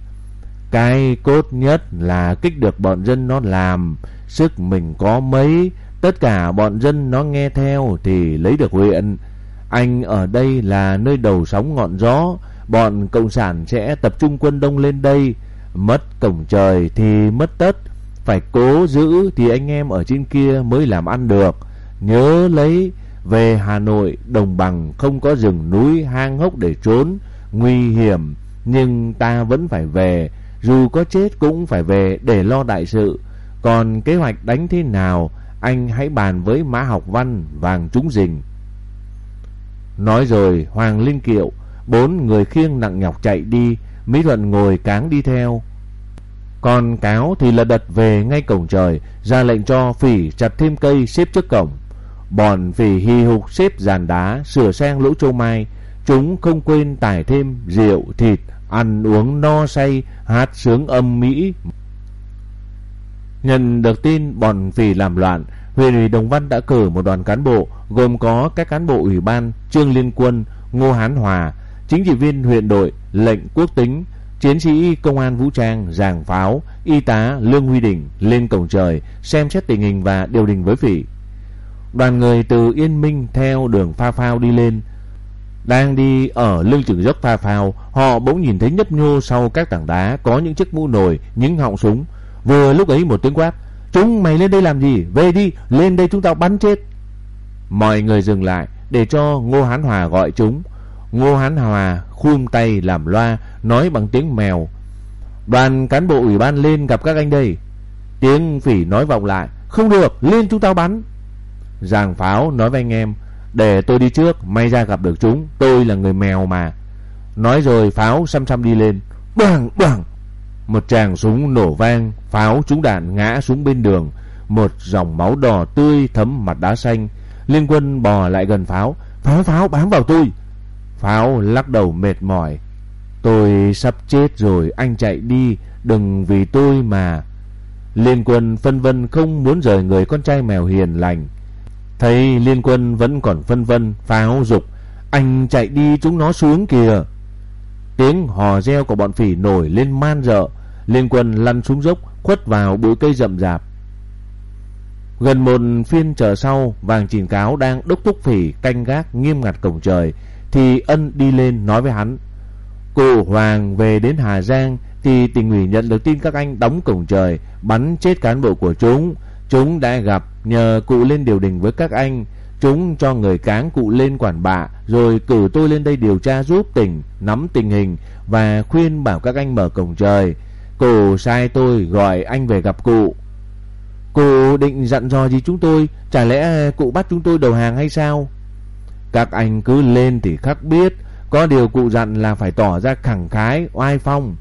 Cái cốt nhất là kích được bọn dân nó làm. Sức mình có mấy, tất cả bọn dân nó nghe theo thì lấy được huyện. Anh ở đây là nơi đầu sóng ngọn gió. Bọn cộng sản sẽ tập trung quân đông lên đây. Mất cổng trời thì mất tất. Phải cố giữ thì anh em ở trên kia mới làm ăn được. Nhớ lấy, về Hà Nội đồng bằng không có rừng núi hang hốc để trốn, nguy hiểm, nhưng ta vẫn phải về. Dù có chết cũng phải về để lo đại sự. Còn kế hoạch đánh thế nào, anh hãy bàn với Mã Học Văn, Vàng Trúng Rình. Nói rồi Hoàng lên kiệu. bốn người khiêng nặng nhọc chạy đi, Mỹ Thuận ngồi cáng đi theo. Còn Cáo thì lật đật về ngay cổng trời, ra lệnh cho phỉ chặt thêm cây xếp trước cổng. Bọn phỉ hì hục xếp dàn đá, sửa sang lỗ châu mai. Chúng không quên tải thêm rượu, thịt, ăn uống no say, hát sướng âm mỹ. Nhận được tin bọn phỉ làm loạn, huyện ủy Đồng Văn đã cử một đoàn cán bộ gồm có các cán bộ ủy ban Trương Liên Quân, Ngô Hán Hòa, chính trị viên huyện đội, lệnh Quốc Tính, chiến sĩ công an vũ trang Giàng Pháo, y tá Lương Huy Đình lên cổng trời xem xét tình hình và điều đình với phỉ. Đoàn người từ Yên Minh theo đường Pha Phao đi lên. Đang đi ở lưng chừng dốc Pha Phao, họ bỗng nhìn thấy nhấp nhô sau các tảng đá có những chiếc mũ nồi, những họng súng. Vừa lúc ấy một tiếng quát: "Chúng mày lên đây làm gì? Về đi, lên đây chúng tao bắn chết." Mọi người dừng lại để cho Ngô Hán Hòa gọi chúng. Ngô Hán Hòa khum tay làm loa, nói bằng tiếng mèo: "Đoàn cán bộ ủy ban lên gặp các anh đây." Tiếng phỉ nói vọng lại: "Không được, lên chúng tao bắn." Giàng Pháo nói với anh em: "Để tôi đi trước, may ra gặp được chúng, tôi là người mèo mà." Nói rồi Pháo xăm xăm đi lên. Bang bang, một tràng súng nổ vang, Pháo trúng đạn ngã xuống bên đường, một dòng máu đỏ tươi thấm mặt đá xanh. Liên Quân bò lại gần Pháo: "Pháo Pháo bám vào tôi." Pháo lắc đầu mệt mỏi: "Tôi sắp chết rồi, anh chạy đi, đừng vì tôi mà." Liên Quân phân vân không muốn rời người con trai mèo hiền lành. Thấy Liên Quân vẫn còn phân vân, Pháo giục: "Anh chạy đi, chúng nó xuống kìa." Tiếng hò reo của bọn phỉ nổi lên man rợ. Liên Quân lăn xuống dốc, khuất vào bụi cây rậm rạp. Gần một phiên chờ sau, Vàng Chìn Cáo đang đốc thúc phỉ canh gác nghiêm ngặt cổng trời, thì Ân đi lên nói với hắn: "Cụ Hoàng về đến Hà Giang thì tỉnh ủy nhận được tin các anh đóng cổng trời, bắn chết cán bộ của chúng. Chúng đã gặp, nhờ cụ lên điều đình với các anh. Chúng cho người cáng cụ lên quản bạ, rồi cử tôi lên đây điều tra giúp tỉnh, nắm tình hình và khuyên bảo các anh mở cổng trời. Cụ sai tôi gọi anh về gặp cụ." "Cụ định dặn dò gì chúng tôi? Chả lẽ cụ bắt chúng tôi đầu hàng hay sao?" "Các anh cứ lên thì khắc biết. Có điều cụ dặn là phải tỏ ra khẳng khái, oai phong."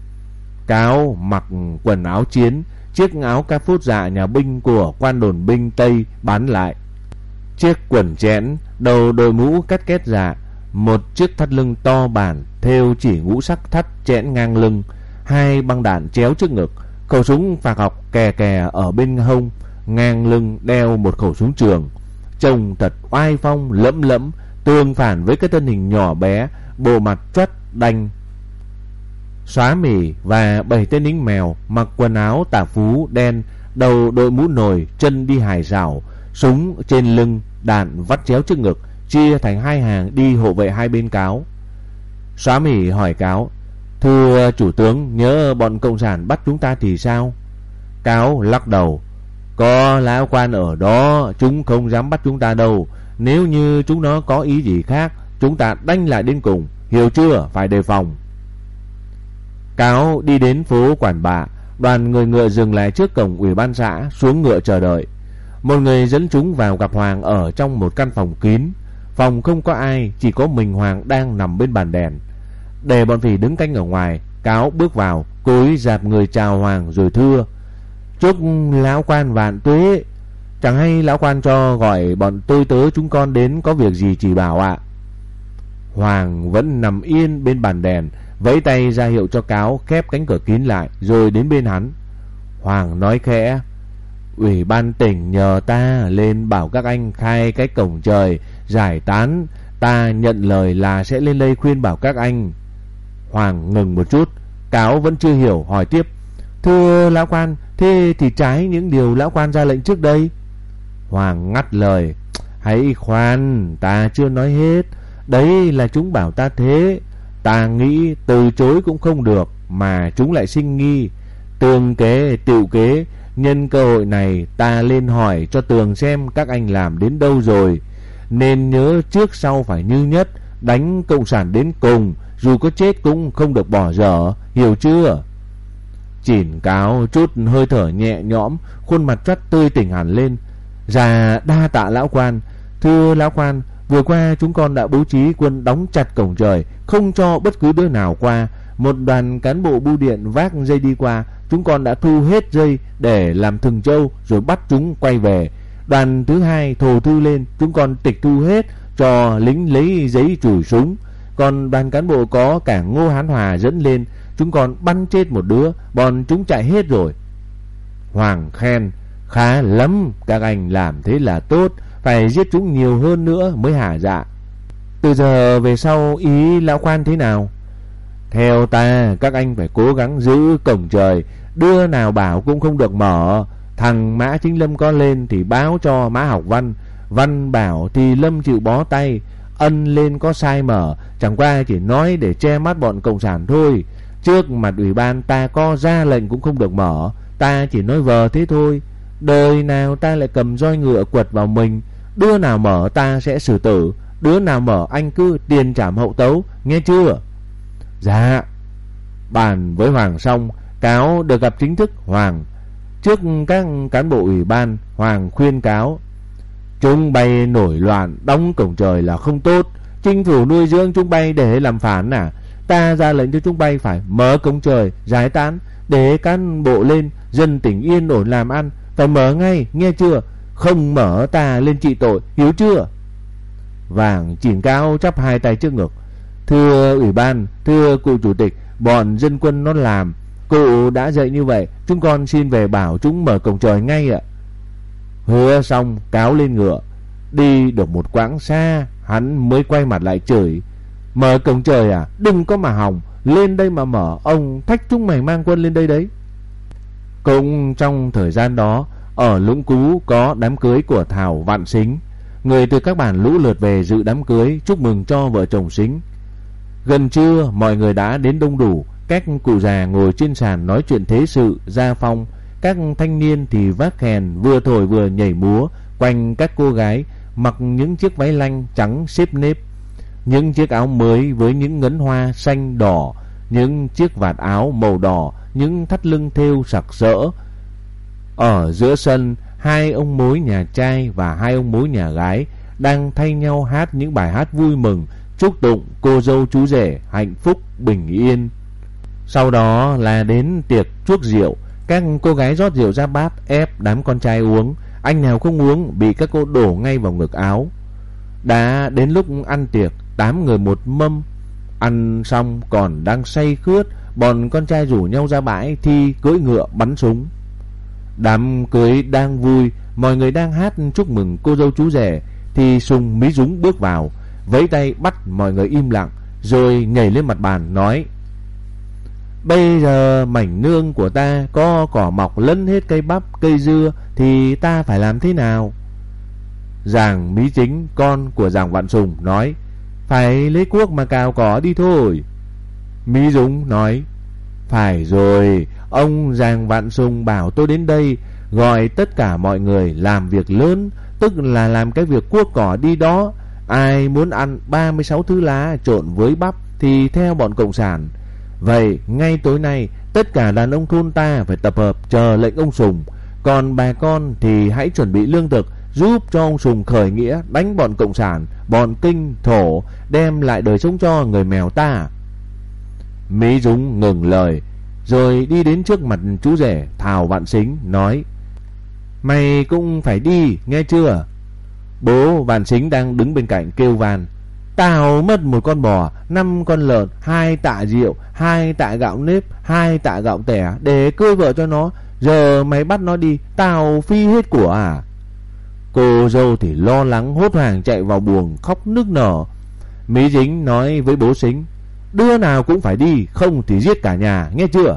Cáo mặc quần áo chiến, chiếc áo ca phốt dạ nhà binh của quan đồn binh Tây bán lại, chiếc quần chẽn, đầu đội mũ cắt két dạ, một chiếc thắt lưng to bản thêu chỉ ngũ sắc thắt chẽn ngang lưng, hai băng đạn chéo trước ngực, khẩu súng phạc học kè kè ở bên hông, ngang lưng đeo một khẩu súng trường. Trông thật oai phong lẫm lẫm, tương phản với cái thân hình nhỏ bé, bộ mặt choắt đanh xóa mỉ và bảy tên lính mèo mặc quần áo tả phú đen, đầu đội mũ nồi, chân đi hài rảo, súng trên lưng, đạn vắt chéo trước ngực, chia thành hai hàng đi hộ vệ hai bên Cáo. Xóa mỉ hỏi Cáo: "Thưa chủ tướng, nhớ bọn cộng sản bắt chúng ta thì sao?" Cáo lắc đầu: "Có lão quan ở đó, chúng không dám bắt chúng ta đâu. Nếu như chúng nó có ý gì khác, chúng ta đánh lại đến cùng, hiểu chưa, phải đề phòng." Cáo đi đến phố Quản Bạ, đoàn người ngựa dừng lại trước cổng ủy ban xã, xuống ngựa chờ đợi. Một người dẫn chúng vào gặp Hoàng ở trong một căn phòng kín. Phòng không có ai, chỉ có mình Hoàng đang nằm bên bàn đèn. Để bọn phỉ đứng canh ở ngoài, Cáo bước vào, cúi rạp người chào Hoàng rồi thưa: "Chúc lão quan vạn tuế. Chẳng hay lão quan cho gọi bọn tôi tớ chúng con đến có việc gì chỉ bảo ạ." Hoàng vẫn nằm yên bên bàn đèn, vẫy tay ra hiệu cho Cáo khép cánh cửa kín lại, rồi đến bên hắn. Hoàng nói khẽ: "Ủy ban tỉnh nhờ ta lên bảo các anh khai cái cổng trời giải tán, ta nhận lời là sẽ lên đây khuyên bảo các anh." Hoàng ngừng một chút, Cáo vẫn chưa hiểu, hỏi tiếp: "Thưa lão quan, thế thì trái những điều lão quan ra lệnh trước đây?" Hoàng ngắt lời: "Hãy khoan, ta chưa nói hết. Đấy là chúng bảo ta thế. Ta nghĩ từ chối cũng không được, mà chúng lại sinh nghi. Tường kế tựu kế, nhân cơ hội này ta lên hỏi cho tường xem các anh làm đến đâu rồi. Nên nhớ trước sau phải như nhất, đánh cộng sản đến cùng, dù có chết cũng không được bỏ dở, hiểu chưa?" Chỉn Cáo chút hơi thở nhẹ nhõm, khuôn mặt choắt tươi tỉnh hẳn lên. "Dạ đa tạ lão quan. Thưa lão quan, Vừa qua chúng con đã bố trí quân đóng chặt cổng trời, không cho bất cứ đứa nào qua. Một đoàn cán bộ bưu điện vác dây đi qua, chúng con đã thu hết dây để làm thừng trâu rồi bắt chúng quay về. Đoàn thứ hai thồ thư lên, chúng con tịch thu hết cho lính lấy giấy chùi súng. Còn đoàn cán bộ có cả Ngô Hán Hòa dẫn lên, chúng con bắn chết một đứa, bọn chúng chạy hết rồi. Hoàng khen: khá lắm, các anh làm thế là tốt, phải giết chúng nhiều hơn nữa mới hả dạ. Từ giờ về sau ý lão quan thế nào? Theo ta, các anh phải cố gắng giữ cổng trời, đứa nào bảo cũng không được mở. Thằng Mã Chính Lâm có lên thì báo cho Mã Học Văn, Văn bảo thì Lâm chịu bó tay. Ân lên có sai mở, chẳng qua chỉ nói để che mắt bọn cộng sản thôi. Trước mặt ủy ban ta có ra lệnh cũng không được mở, ta chỉ nói vờ thế thôi. Đời nào ta lại cầm roi ngựa quật vào mình. Đứa nào mở ta sẽ xử tử, đứa nào mở anh cứ tiền trảm hậu tấu, nghe chưa? Dạ. Bàn với Hoàng xong, cáo được gặp chính thức Hoàng. Trước các cán bộ ủy ban, Hoàng khuyên cáo: chúng bay nổi loạn đóng cổng trời là không tốt. Chính phủ nuôi dưỡng chúng bay để làm phản à? Ta ra lệnh cho chúng bay phải mở cổng trời, giải tán để cán bộ lên, dân tỉnh yên ổn làm ăn. Phải mở ngay, nghe chưa? Không mở ta lên trị tội, hiểu chưa? Vàng chỉnh cao chắp hai tay trước ngực: thưa ủy ban, thưa cụ chủ tịch, bọn dân quân nó làm, cụ đã dạy như vậy, chúng con xin về bảo chúng mở cổng trời ngay ạ. Hứa xong cáo lên ngựa. Đi được một quãng xa, hắn mới quay mặt lại chửi: mở cổng trời à? Đừng có mà hòng, lên đây mà mở, ông thách chúng mày mang quân lên đây đấy. Cũng trong thời gian đó, ở Lũng Cú có đám cưới của Thảo Vạn Sính. Người từ các bản lũ lượt về dự đám cưới, chúc mừng cho vợ chồng Sính. Gần trưa mọi người đã đến đông đủ. Các cụ già ngồi trên sàn nói chuyện thế sự, gia phong. Các thanh niên thì vác kèn vừa thổi vừa nhảy múa quanh các cô gái mặc những chiếc váy lanh trắng xếp nếp, những chiếc áo mới với những ngấn hoa xanh đỏ, những chiếc vạt áo màu đỏ, những thắt lưng thêu sặc sỡ. Ở giữa sân, hai ông mối nhà trai và hai ông mối nhà gái đang thay nhau hát những bài hát vui mừng, chúc tụng cô dâu chú rể hạnh phúc bình yên. Sau đó là đến tiệc chuốc rượu. Các cô gái rót rượu ra bát ép đám con trai uống. Anh nào không uống bị các cô đổ ngay vào ngực áo. Đã đến lúc ăn tiệc, tám người một mâm. Ăn xong còn đang say khướt, bọn con trai rủ nhau ra bãi thi cưỡi ngựa bắn súng. Đám cưới đang vui, mọi người đang hát chúc mừng cô dâu chú rể, thì Sùng Mí Dúng bước vào, vẫy tay bắt mọi người im lặng, rồi nhảy lên mặt bàn nói: bây giờ mảnh nương của ta có cỏ mọc lấn hết cây bắp, cây dưa, thì ta phải làm thế nào? Giàng Mí Chính, con của Giàng Vạn Sùng, nói: phải lấy cuốc mà cào cỏ đi thôi. Mí Dúng nói: phải rồi, ông Giàng Vạn Sùng bảo tôi đến đây gọi tất cả mọi người làm việc lớn, tức là làm cái việc cuốc cỏ đi đó. Ai muốn ăn ba mươi sáu thứ lá trộn với bắp thì theo bọn cộng sản. Vậy ngay tối nay tất cả đàn ông thôn ta phải tập hợp chờ lệnh ông Sùng. Còn bà con thì hãy chuẩn bị lương thực, giúp cho ông Sùng khởi nghĩa đánh bọn cộng sản, bọn Kinh, Thổ, đem lại đời sống cho người Mèo ta. Mí Dúng ngừng lời, rồi đi đến trước mặt chú rể Thảo Vạn Sính nói: mày cũng phải đi, nghe chưa? Bố Vạn Sính đang đứng bên cạnh kêu van: tao mất một con bò, năm con lợn, hai tạ rượu, hai tạ gạo nếp, hai tạ gạo tẻ để cưới vợ cho nó. Giờ mày bắt nó đi, tao phi hết của à? Cô dâu thì lo lắng hốt hoảng chạy vào buồng khóc nức nở. Mí Dính nói với bố Sính: đứa nào cũng phải đi, không thì giết cả nhà, nghe chưa?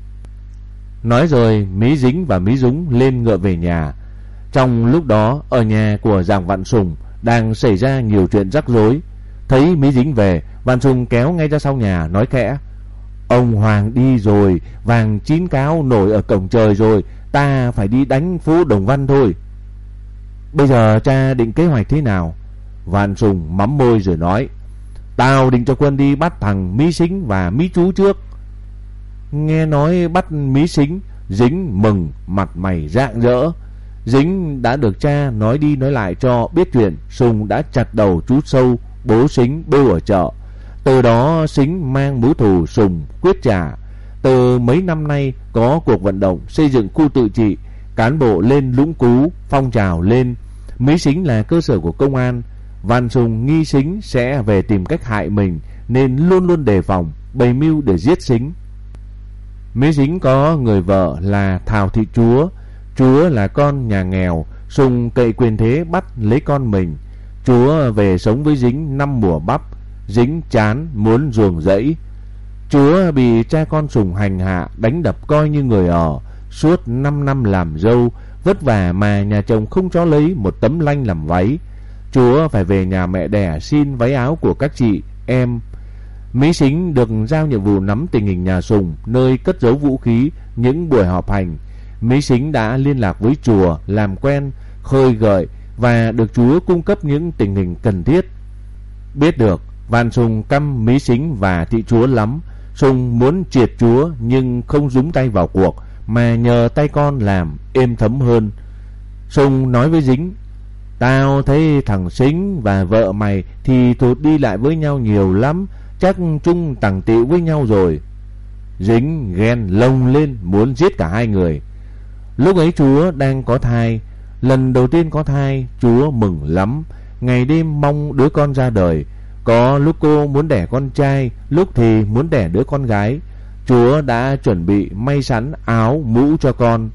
Nói rồi Mí Dính và Mí Dúng lên ngựa về nhà. Trong lúc đó ở nhà của Giàng Vạn Sùng đang xảy ra nhiều chuyện rắc rối. Thấy Mí Dính về, Vạn Sùng kéo ngay ra sau nhà nói khẽ: ông Hoàng đi rồi, vàng chín cáo nổi ở cổng trời rồi, ta phải đi đánh phố Đồng Văn thôi. Bây giờ cha định kế hoạch thế nào? Vạn Sùng mắm môi rồi nói: tao định cho quân đi bắt thằng Mí Sính và Mí Chú trước. Nghe nói bắt Mí Sính, Dính mừng mặt mày rạng rỡ. Dính đã được cha nói đi nói lại cho biết chuyện Sùng đã chặt đầu chú Sâu, bố Sính bêu ở chợ. Từ đó Sính mang mối thù Sùng quyết trả. Từ mấy năm nay có cuộc vận động xây dựng khu tự trị, cán bộ lên Lũng Cú, phong trào lên. Mỹ Sính là cơ sở của công an. Văn Sùng nghi Sính sẽ về tìm cách hại mình nên luôn luôn đề phòng, bày mưu để giết Sính. Mỹ Sính có người vợ là Thảo Thị Chúa. Chúa là con nhà nghèo, Sùng cậy quyền thế bắt lấy con mình. Chúa về sống với Dính năm mùa bắp. Dính chán muốn ruồng rẫy. Chúa bị cha con Sùng hành hạ, đánh đập coi như người ở. Suốt năm năm làm dâu, vất vả mà nhà chồng không cho lấy một tấm lanh làm váy. Chúa phải về nhà mẹ đẻ xin váy áo của các chị, em. Mỹ Sính được giao nhiệm vụ nắm tình hình nhà Sùng, nơi cất giấu vũ khí, những buổi họp hành. Mỹ Sính đã liên lạc với chùa, làm quen, khơi gợi và được Chúa cung cấp những tình hình cần thiết. Biết được, Văn Sùng căm Mỹ Sính và Thị Chúa lắm. Sùng muốn triệt Chúa nhưng không dúng tay vào cuộc, mà nhờ tay con làm êm thấm hơn. Sùng nói với Dính: tao thấy thằng Sính và vợ mày thì thụt đi lại với nhau nhiều lắm, chắc chung tằng tịu với nhau rồi. Dính ghen lông lên muốn giết cả hai người. Lúc ấy Chúa đang có thai. Lần đầu tiên có thai, Chúa mừng lắm, ngày đêm mong đứa con ra đời. Có lúc cô muốn đẻ con trai, lúc thì muốn đẻ đứa con gái. Chúa đã chuẩn bị may sẵn áo mũ cho con.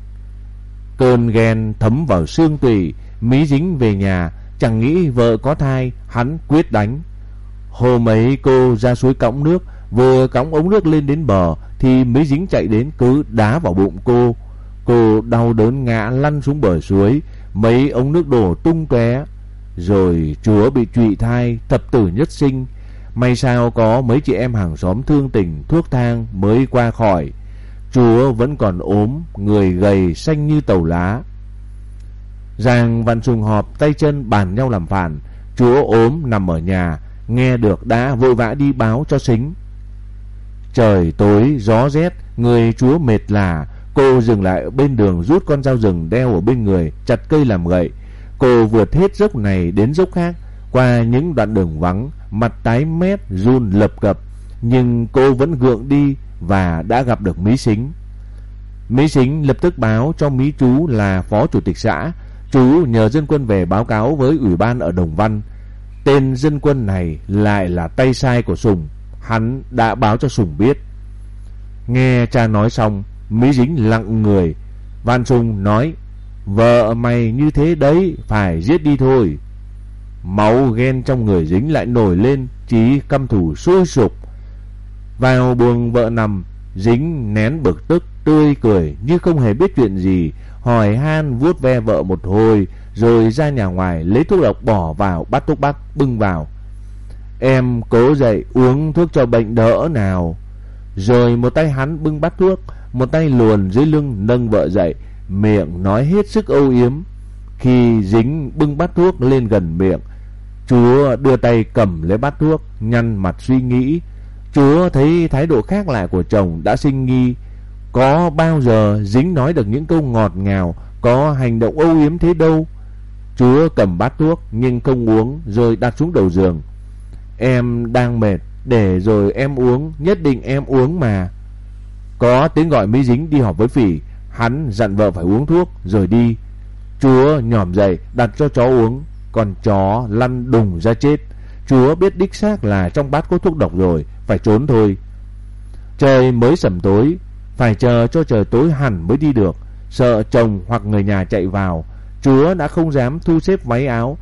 Cơn ghen thấm vào xương tủy. Mỹ Dính về nhà, chẳng nghĩ vợ có thai, hắn quyết đánh. Hôm ấy cô ra suối cõng nước, vừa cõng ống nước lên đến bờ thì Mỹ Dính chạy đến cứ đá vào bụng cô. Cô đau đớn ngã lăn xuống bờ suối, mấy ống nước đổ tung tóe. Rồi Chúa bị trụy thai, thập tử nhất sinh. May sao có mấy chị em hàng xóm thương tình thuốc thang mới qua khỏi. Chúa vẫn còn ốm, người gầy xanh như tàu lá. Giàng Văn Sùng họp tay chân bàn nhau làm phản. Chúa ốm nằm ở nhà, nghe được đã vội vã đi báo cho Sính. Trời tối gió rét, người Chúa mệt lả. Cô dừng lại ở bên đường, rút con dao rừng đeo ở bên người, chặt cây làm gậy. Cô vượt hết dốc này đến dốc khác, qua những đoạn đường vắng, mặt tái mét run lập cập, nhưng cô vẫn gượng đi và đã gặp được Mỹ Sính. Mỹ Sính lập tức báo cho Mỹ Chú là phó chủ tịch xã. Chú nhờ dân quân về báo cáo với ủy ban ở Đồng Văn. Tên dân quân này lại là tay sai của Sùng. Hắn đã báo cho Sùng biết. Nghe cha nói xong, Mỹ Dính lặng người. Văn Sùng nói: vợ mày như thế đấy, phải giết đi thôi. Máu ghen trong người Dính lại nổi lên, chí căm thù sôi sục. Vào buồng vợ nằm, Dính nén bực tức, tươi cười như không hề biết chuyện gì, hỏi han vuốt ve vợ một hồi, rồi ra nhà ngoài lấy thuốc độc bỏ vào bát thuốc bắc bưng vào. Em cố dậy uống thuốc cho bệnh đỡ nào. Rồi một tay hắn bưng bát thuốc, một tay luồn dưới lưng nâng vợ dậy, miệng nói hết sức âu yếm. Khi Dính bưng bát thuốc lên gần miệng, Chúa đưa tay cầm lấy bát thuốc, nhăn mặt suy nghĩ. Chúa thấy thái độ khác lạ của chồng đã sinh nghi. Có bao giờ Dính nói được những câu ngọt ngào, có hành động âu yếm thế đâu. Chúa cầm bát thuốc nhưng không uống, rồi đặt xuống đầu giường. Em đang mệt, để rồi em uống, nhất định em uống mà. Có tiếng gọi Mỹ Dính đi họp với Phỉ. Hắn dặn vợ phải uống thuốc rồi đi. Chúa nhòm dậy đặt cho chó uống. Con chó lăn đùng ra chết. Chúa biết đích xác là trong bát có thuốc độc rồi, phải trốn thôi. Trời mới sẩm tối, phải chờ cho trời tối hẳn mới đi được, sợ chồng hoặc người nhà chạy vào. Chúa đã không dám thu xếp váy áo,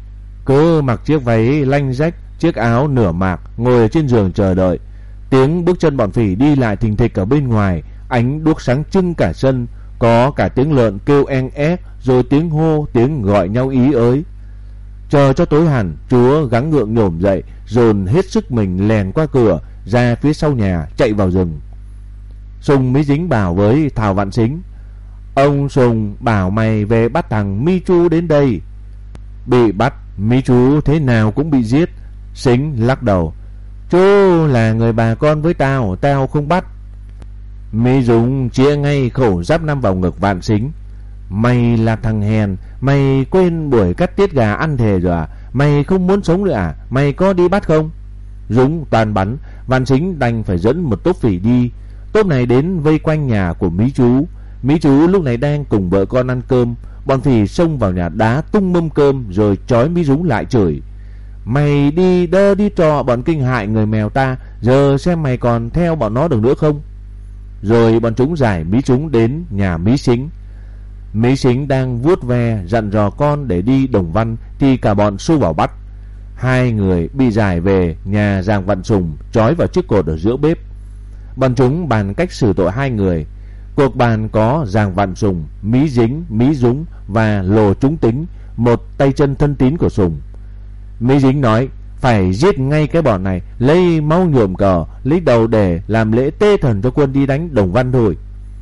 cứ mặc chiếc váy lanh rách, chiếc áo nửa mạc, ngồi ở trên giường chờ đợi. Tiếng bước chân bọn Phỉ đi lại thình thịch ở bên ngoài, ánh đuốc sáng trưng cả sân, có cả tiếng lợn kêu eng ép, rồi tiếng hô, tiếng gọi nhau ý ới. Chờ cho tối hẳn, Chúa gắng gượng nhổm dậy, dồn hết sức mình lèn qua cửa ra phía sau nhà, chạy vào rừng. Sùng mới Dính bảo với Thảo Vạn Sính: ông Sùng bảo mày về bắt thằng Mi Chu đến đây. Bị bắt, Mi Chu thế nào cũng bị giết. Sính lắc đầu: chú là người bà con với tao, tao không bắt. Mi Dũng chĩa ngay khẩu giáp năm vào ngực Vạn Sính. Mày là thằng hèn, mày quên buổi cắt tiết gà ăn thề rồi à? Mày không muốn sống nữa à? Mày có đi bắt không? Dũng toàn bắn, Vạn Sính đành phải dẫn một tốp phỉ đi. Tốp này đến vây quanh nhà của Mí Chú. Mí Chú lúc này đang cùng vợ con ăn cơm. Bọn phỉ xông vào nhà đá tung mâm cơm rồi trói Mí Dũng lại chửi: Mày đi đơ đi trò bọn kinh hại người mèo ta, giờ xem mày còn theo bọn nó được nữa không. Rồi bọn chúng giải Mí Chúng đến nhà Mí Sính. Mí Sính đang vuốt ve dặn dò con để đi Đồng Văn thì cả bọn xô vào bắt. Hai người bị giải về nhà Giàng Vạn Sùng, trói vào chiếc cột ở giữa bếp. Bọn chúng bàn cách xử tội hai người. Cuộc bàn có Giàng Vạn Sùng, Mí Dính, Mí Dũng và Lồ Trúng Tính, một tay chân thân tín của Sùng. Mí Dính nói phải giết ngay cái bọn này, lấy máu nhuộm cờ, lấy đầu để làm lễ tế thần cho quân đi đánh Đồng Văn thôi.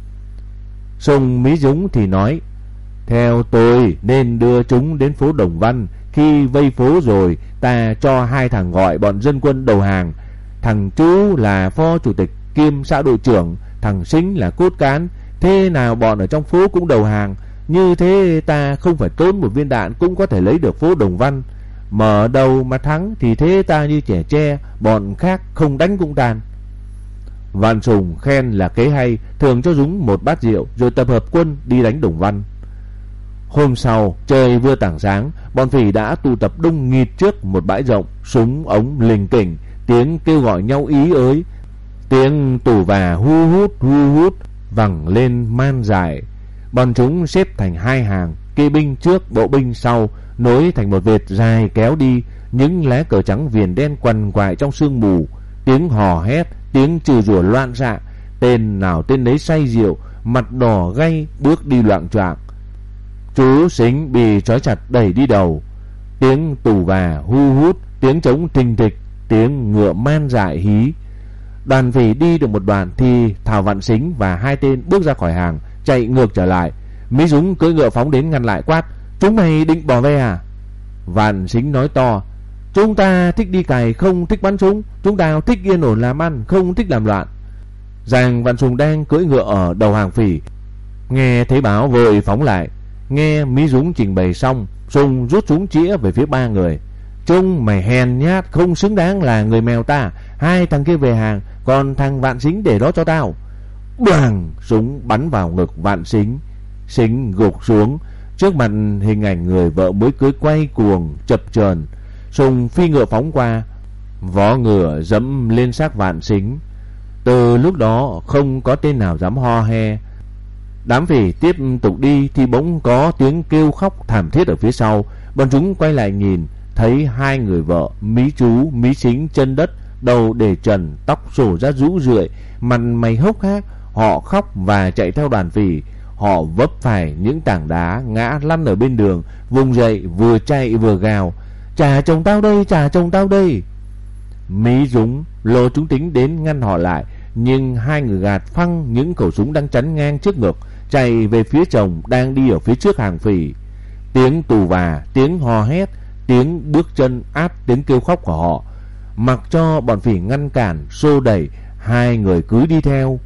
Sùng Mí Dũng thì nói theo tôi nên đưa chúng đến phố Đồng Văn. Khi vây phố rồi ta cho hai thằng gọi bọn dân quân đầu hàng. Thằng Chú là phó chủ tịch kiêm xã đội trưởng, thằng Sính là cốt cán. Thế nào bọn ở trong phố cũng đầu hàng. Như thế ta không phải tốn một viên đạn cũng có thể lấy được phố Đồng Văn. Mở đầu mà thắng thì thế ta như trẻ tre, bọn khác không đánh cũng tàn. Vạn Sùng khen là kế hay, thường cho Dũng một bát rượu rồi tập hợp quân đi đánh Đồng Văn. Hôm sau trời vừa tảng sáng, bọn phỉ đã tụ tập đông nghịt trước một bãi rộng, súng ống lình kỉnh, tiếng kêu gọi nhau ý ới, tiếng tù và hu hút hu hút vẳng lên man dại. Bọn chúng xếp thành hai hàng, kỵ binh trước, bộ binh sau, nối thành một vệt dài kéo đi. Những lá cờ trắng viền đen quằn quại trong sương mù, tiếng hò hét, tiếng chửi rủa loạn xạ. Tên nào tên nấy say rượu, mặt đỏ gay, bước đi loạng choạng. Chú Sính bị trói chặt đẩy đi đầu. Tiếng tù và hu hút, tiếng trống thình thịch, tiếng ngựa man dại hí. Đoàn phỉ đi được một đoạn thì Thảo Vạn Sính và hai tên bước ra khỏi hàng, chạy ngược trở lại. Mí Dũng cưỡi ngựa phóng đến ngăn lại, quát: Chúng mày định bỏ về à? Vạn Sính nói to: Chúng ta thích đi cày, không thích bắn súng. Chúng ta thích yên ổn làm ăn, không thích làm loạn. Giàng Vạn Sùng đang cưỡi ngựa ở đầu hàng phỉ, nghe thấy báo vội phóng lại. Nghe Mí Dũng trình bày xong, Sùng rút súng chĩa về phía ba người: Chúng mày hèn nhát, không xứng đáng là người mèo ta. Hai thằng kia về hàng, còn thằng Vạn Sính để đó cho tao. Đoàng, súng bắn vào ngực Vạn Sính. Sính gục xuống. Trước mặt hình ảnh người vợ mới cưới quay cuồng chập chờn. Sùng phi ngựa phóng qua, vó ngựa dẫm lên xác Vạn Sính. Từ lúc đó không có tên nào dám ho he. Đám phỉ tiếp tục đi thì bỗng có tiếng kêu khóc thảm thiết ở phía sau. Bọn chúng quay lại nhìn, thấy hai người vợ Mí Chú, Mí Sính chân đất, đầu để trần, tóc xổ ra rũ rượi, mặt mày hốc hác. Họ khóc và chạy theo đoàn phỉ. Họ vấp phải những tảng đá, ngã lăn ở bên đường, vùng dậy vừa chạy vừa gào: Trả chồng tao đây, trả chồng tao đây. Mí Dũng, Lô Trúng Tính đến ngăn họ lại, nhưng hai người gạt phăng những khẩu súng đang chắn ngang trước ngực, chạy về phía chồng đang đi ở phía trước hàng phỉ. Tiếng tù và, tiếng hò hét, tiếng bước chân át tiếng kêu khóc của họ. Mặc cho bọn phỉ ngăn cản, xô đẩy, hai người cứ đi theo.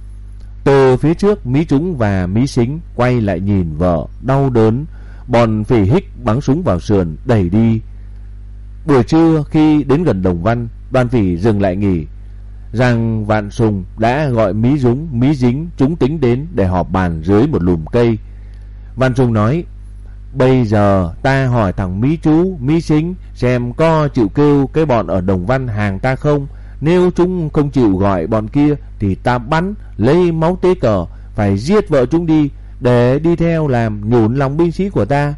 Từ phía trước, Mí Trúng và Mí Sính quay lại nhìn vợ, đau đớn. Bọn phỉ hích bắn súng vào sườn, đẩy đi. Buổi trưa khi đến gần Đồng Văn, đoàn phỉ dừng lại nghỉ. Giàng Vạn Sùng đã gọi Mí Dũng, Mí Dính, Trúng Tính đến để họp bàn dưới một lùm cây. Vạn Sùng nói: Bây giờ ta hỏi thằng Mí Chú, Mí Sính xem có chịu kêu cái bọn ở Đồng Văn hàng ta không. Nếu chúng không chịu gọi bọn kia thì ta bắn, lấy máu tế cờ, phải giết vợ chúng đi để đi theo làm nhủn lòng binh sĩ của ta.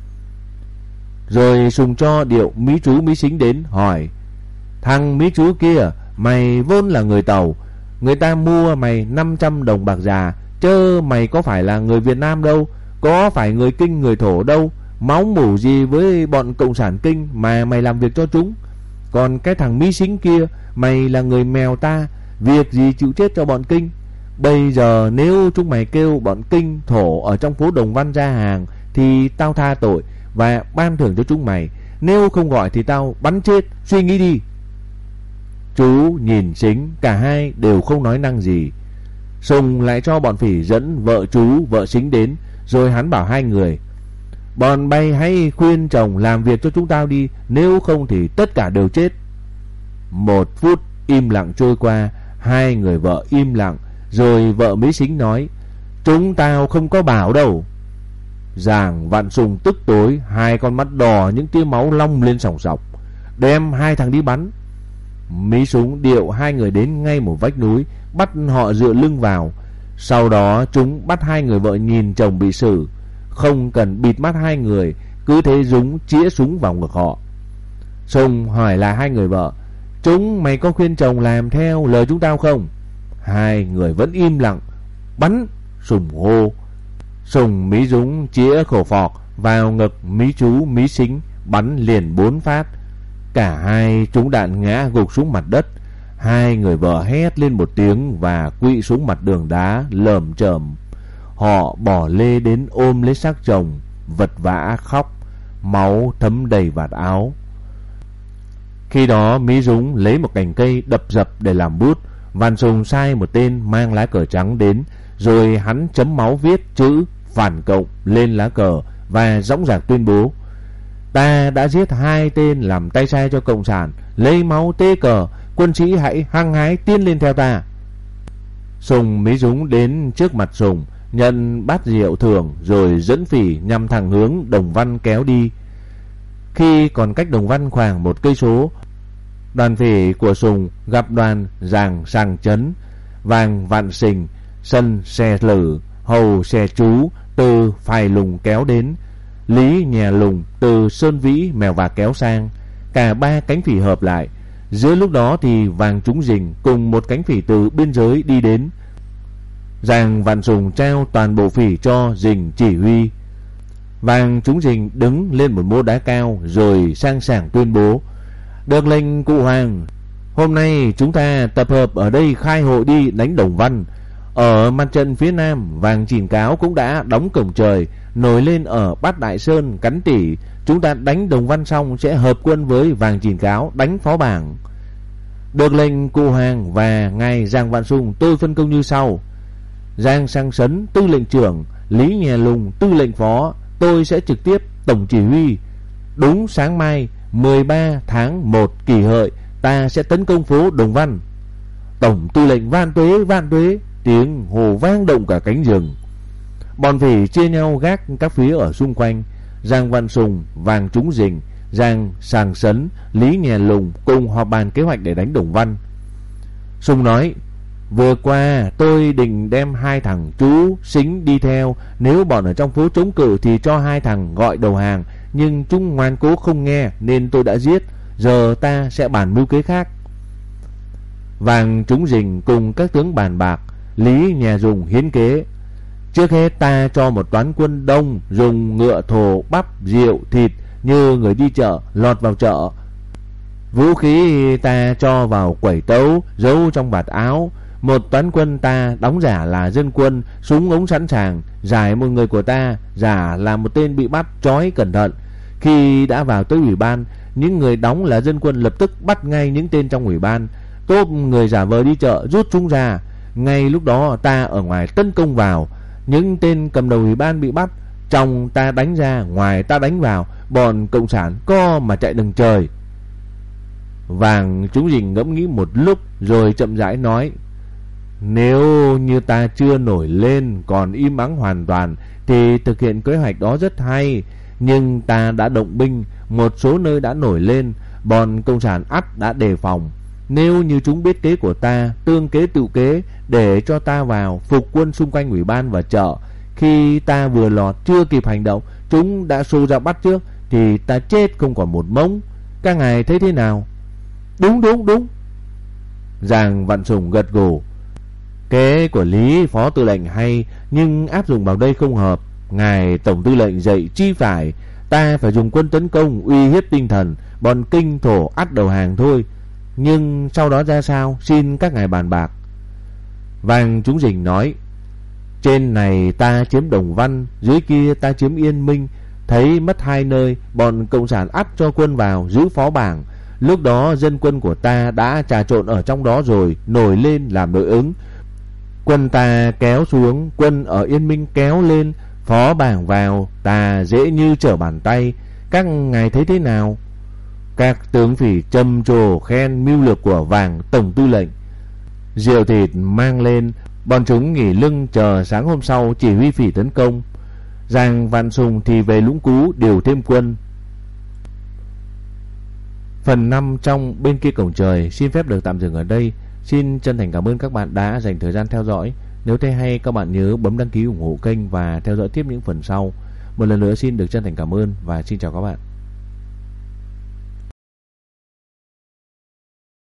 Rồi Sùng cho điệu Mí Chú, Mí Sính đến hỏi: Thằng Mí Chú kia, mày vốn là người Tàu, người ta mua mày năm trăm đồng bạc già, chớ mày có phải là người Việt Nam đâu, có phải người Kinh người Thổ đâu. Máu mủ gì với bọn cộng sản Kinh mà mày làm việc cho chúng. Còn cái thằng Mí Sính kia, mày là người mèo ta, việc gì chịu chết cho bọn Kinh. Bây giờ nếu chúng mày kêu bọn Kinh Thổ ở trong phố Đồng Văn ra hàng thì tao tha tội và ban thưởng cho chúng mày. Nếu không gọi thì tao bắn chết, suy nghĩ đi. Chú nhìn Sính, cả hai đều không nói năng gì. Sùng lại cho bọn phỉ dẫn vợ chú vợ Sính đến, rồi hắn bảo hai người: bọn bay hãy khuyên chồng làm việc cho chúng tao đi, nếu không thì tất cả đều chết. Một phút im lặng trôi qua, hai người vợ im lặng, rồi vợ Mỹ Sính nói: chúng tao không có bảo đâu. Giàng Vạn Sùng tức tối, hai con mắt đỏ, những tia máu long lên sòng sọc. Đem hai thằng đi bắn. Mỹ Súng điệu hai người đến ngay một vách núi, bắt họ dựa lưng vào. Sau đó chúng bắt hai người vợ nhìn chồng bị xử, không cần bịt mắt hai người, cứ thế Dúng chĩa súng vào ngực họ. Sùng hỏi là hai người vợ: chúng mày có khuyên chồng làm theo lời chúng tao không? Hai người vẫn im lặng. Bắn! Sùng hô. Sùng Mỹ Dúng chĩa khẩu phọc vào ngực Mỹ chú Mỹ Sính, bắn liền bốn phát. Cả hai trúng đạn ngã gục xuống mặt đất. Hai người vợ hét lên một tiếng và quỵ xuống mặt đường đá lởm chởm. Họ bỏ lê đến ôm lấy xác chồng, vật vã khóc, máu thấm đầy vạt áo. Khi đó Mỹ Dúng lấy một cành cây đập dập để làm bút. Vạn Sùng sai một tên mang lá cờ trắng đến, rồi hắn chấm máu viết chữ phản cộng lên lá cờ và dõng dạc tuyên bố: ta đã giết hai tên làm tay sai cho cộng sản, lấy máu tế cờ, quân sĩ hãy hăng hái tiến lên theo ta. Sùng Mỹ Dúng đến trước mặt Sùng, nhận bát rượu thưởng, rồi dẫn phỉ nhằm thẳng hướng Đồng Văn kéo đi. Khi còn cách Đồng Văn khoảng một cây số, đoàn phỉ của Sùng gặp đoàn Giàng Sàng Chấn, Vàng Vạn Sình, Sân Xe Lử, Hầu Xe Chú từ Phài Lùng kéo đến, Lý Nhà Lùng từ Sơn Vĩ Mèo Vạc kéo sang. Cả ba cánh phỉ hợp lại. Giữa lúc đó thì Vàng Trúng Dình cùng một cánh phỉ từ biên giới đi đến. Giàng Vạn Sùng trao toàn bộ phỉ cho Dình chỉ huy. Vàng Trúng Dình đứng lên một mô đá cao, rồi sang sảng tuyên bố: được lệnh cụ Hoàng, hôm nay chúng ta tập hợp ở đây khai hội đi đánh Đồng Văn. Ở mặt trận phía nam, Vàng Chỉn Cáo cũng đã đóng cổng trời, nổi lên ở Bát Đại Sơn, Cắn Tỉ. Chúng ta đánh Đồng Văn xong sẽ hợp quân với Vàng Chỉn Cáo đánh Phó Bảng. Được lệnh cụ Hoàng và ngài Giàng Vạn Sùng, tôi phân công như sau: Giang Sang Sấn tư lệnh trưởng, Lý Nhà Lùng tư lệnh phó, tôi sẽ trực tiếp tổng chỉ huy. Đúng sáng mai mười ba tháng một kỷ hợi, ta sẽ tấn công phố Đồng Văn. Tổng tư lệnh vạn tuế vạn tuế. Tiếng hồ vang động cả cánh rừng. Bọn phỉ chia nhau gác các phía ở xung quanh. Giang Vạn Sùng, Vàng Trúng Dình, Giang Sàng Sấn, Lý Nhà Lùng cùng họp bàn kế hoạch để đánh Đồng Văn. Sùng nói: vừa qua tôi định đem hai thằng Chú Sính đi theo, nếu bọn ở trong phố chống cự thì cho hai thằng gọi đầu hàng, nhưng chúng ngoan cố không nghe nên tôi đã giết. Giờ ta sẽ bàn mưu kế khác. Vàng Trúng Dình cùng các tướng bàn bạc. Lý Nhà Dùng hiến kế: trước hết ta cho một toán quân đông, dùng ngựa thồ bắp rượu thịt như người đi chợ lọt vào chợ. Vũ khí ta cho vào quẩy tấu, giấu trong vạt áo. Một toán quân ta đóng giả là dân quân, súng ống sẵn sàng, giải một người của ta giả là một tên bị bắt trói cẩn thận. Khi đã vào tới ủy ban, những người đóng là dân quân lập tức bắt ngay những tên trong ủy ban. Tốp người giả vờ đi chợ rút chúng ra. Ngay lúc đó ta ở ngoài tấn công vào. Những tên cầm đầu ủy ban bị bắt, trong ta đánh ra, ngoài ta đánh vào. Bọn cộng sản co mà chạy đằng trời. Vàng Trúng Dình ngẫm nghĩ một lúc rồi chậm rãi nói: nếu như ta chưa nổi lên, còn im ắng hoàn toàn, thì thực hiện kế hoạch đó rất hay. Nhưng ta đã động binh, một số nơi đã nổi lên, bọn cộng sản ắt đã đề phòng. Nếu như chúng biết kế của ta, tương kế tự kế để cho ta vào phục quân xung quanh ủy ban và chợ, khi ta vừa lọt chưa kịp hành động, chúng đã xô ra bắt trước, thì ta chết không còn một mống. Các ngài thấy thế nào? Đúng đúng đúng. Giàng Vạn Sùng gật gù. Kế của Lý Phó Tư lệnh hay, nhưng áp dụng vào đây không hợp. Ngài Tổng Tư lệnh dạy chi phải. Ta phải dùng quân tấn công uy hiếp tinh thần, bọn Kinh Thổ ắt đầu hàng thôi. Nhưng sau đó ra sao, xin các ngài bàn bạc. Vàng Trúng Dình nói: trên này ta chiếm Đồng Văn, dưới kia ta chiếm Yên Minh. Thấy mất hai nơi, bọn cộng sản ắt cho quân vào giữ Phó Bảng. Lúc đó dân quân của ta đã trà trộn ở trong đó rồi, nổi lên làm đối ứng. Quân ta kéo xuống, quân ở Yên Minh kéo lên, phó bảng vào, ta dễ như trở bàn tay. Các ngài thấy thế nào? Các tướng phỉ trầm trồ khen mưu lược của Vàng tổng tư lệnh. Rượu thịt mang lên, bọn chúng nghỉ lưng chờ sáng hôm sau chỉ huy phỉ tấn công. Giang Văn Sùng thì về Lũng Cú điều thêm quân. Phần năm trong Bên Kia Cổng Trời xin phép được tạm dừng ở đây. Xin chân thành cảm ơn các bạn đã dành thời gian theo dõi. Nếu thấy hay, các bạn nhớ bấm đăng ký ủng hộ kênh và theo dõi tiếp những phần sau. Một lần nữa xin được chân thành cảm ơn và xin chào các bạn.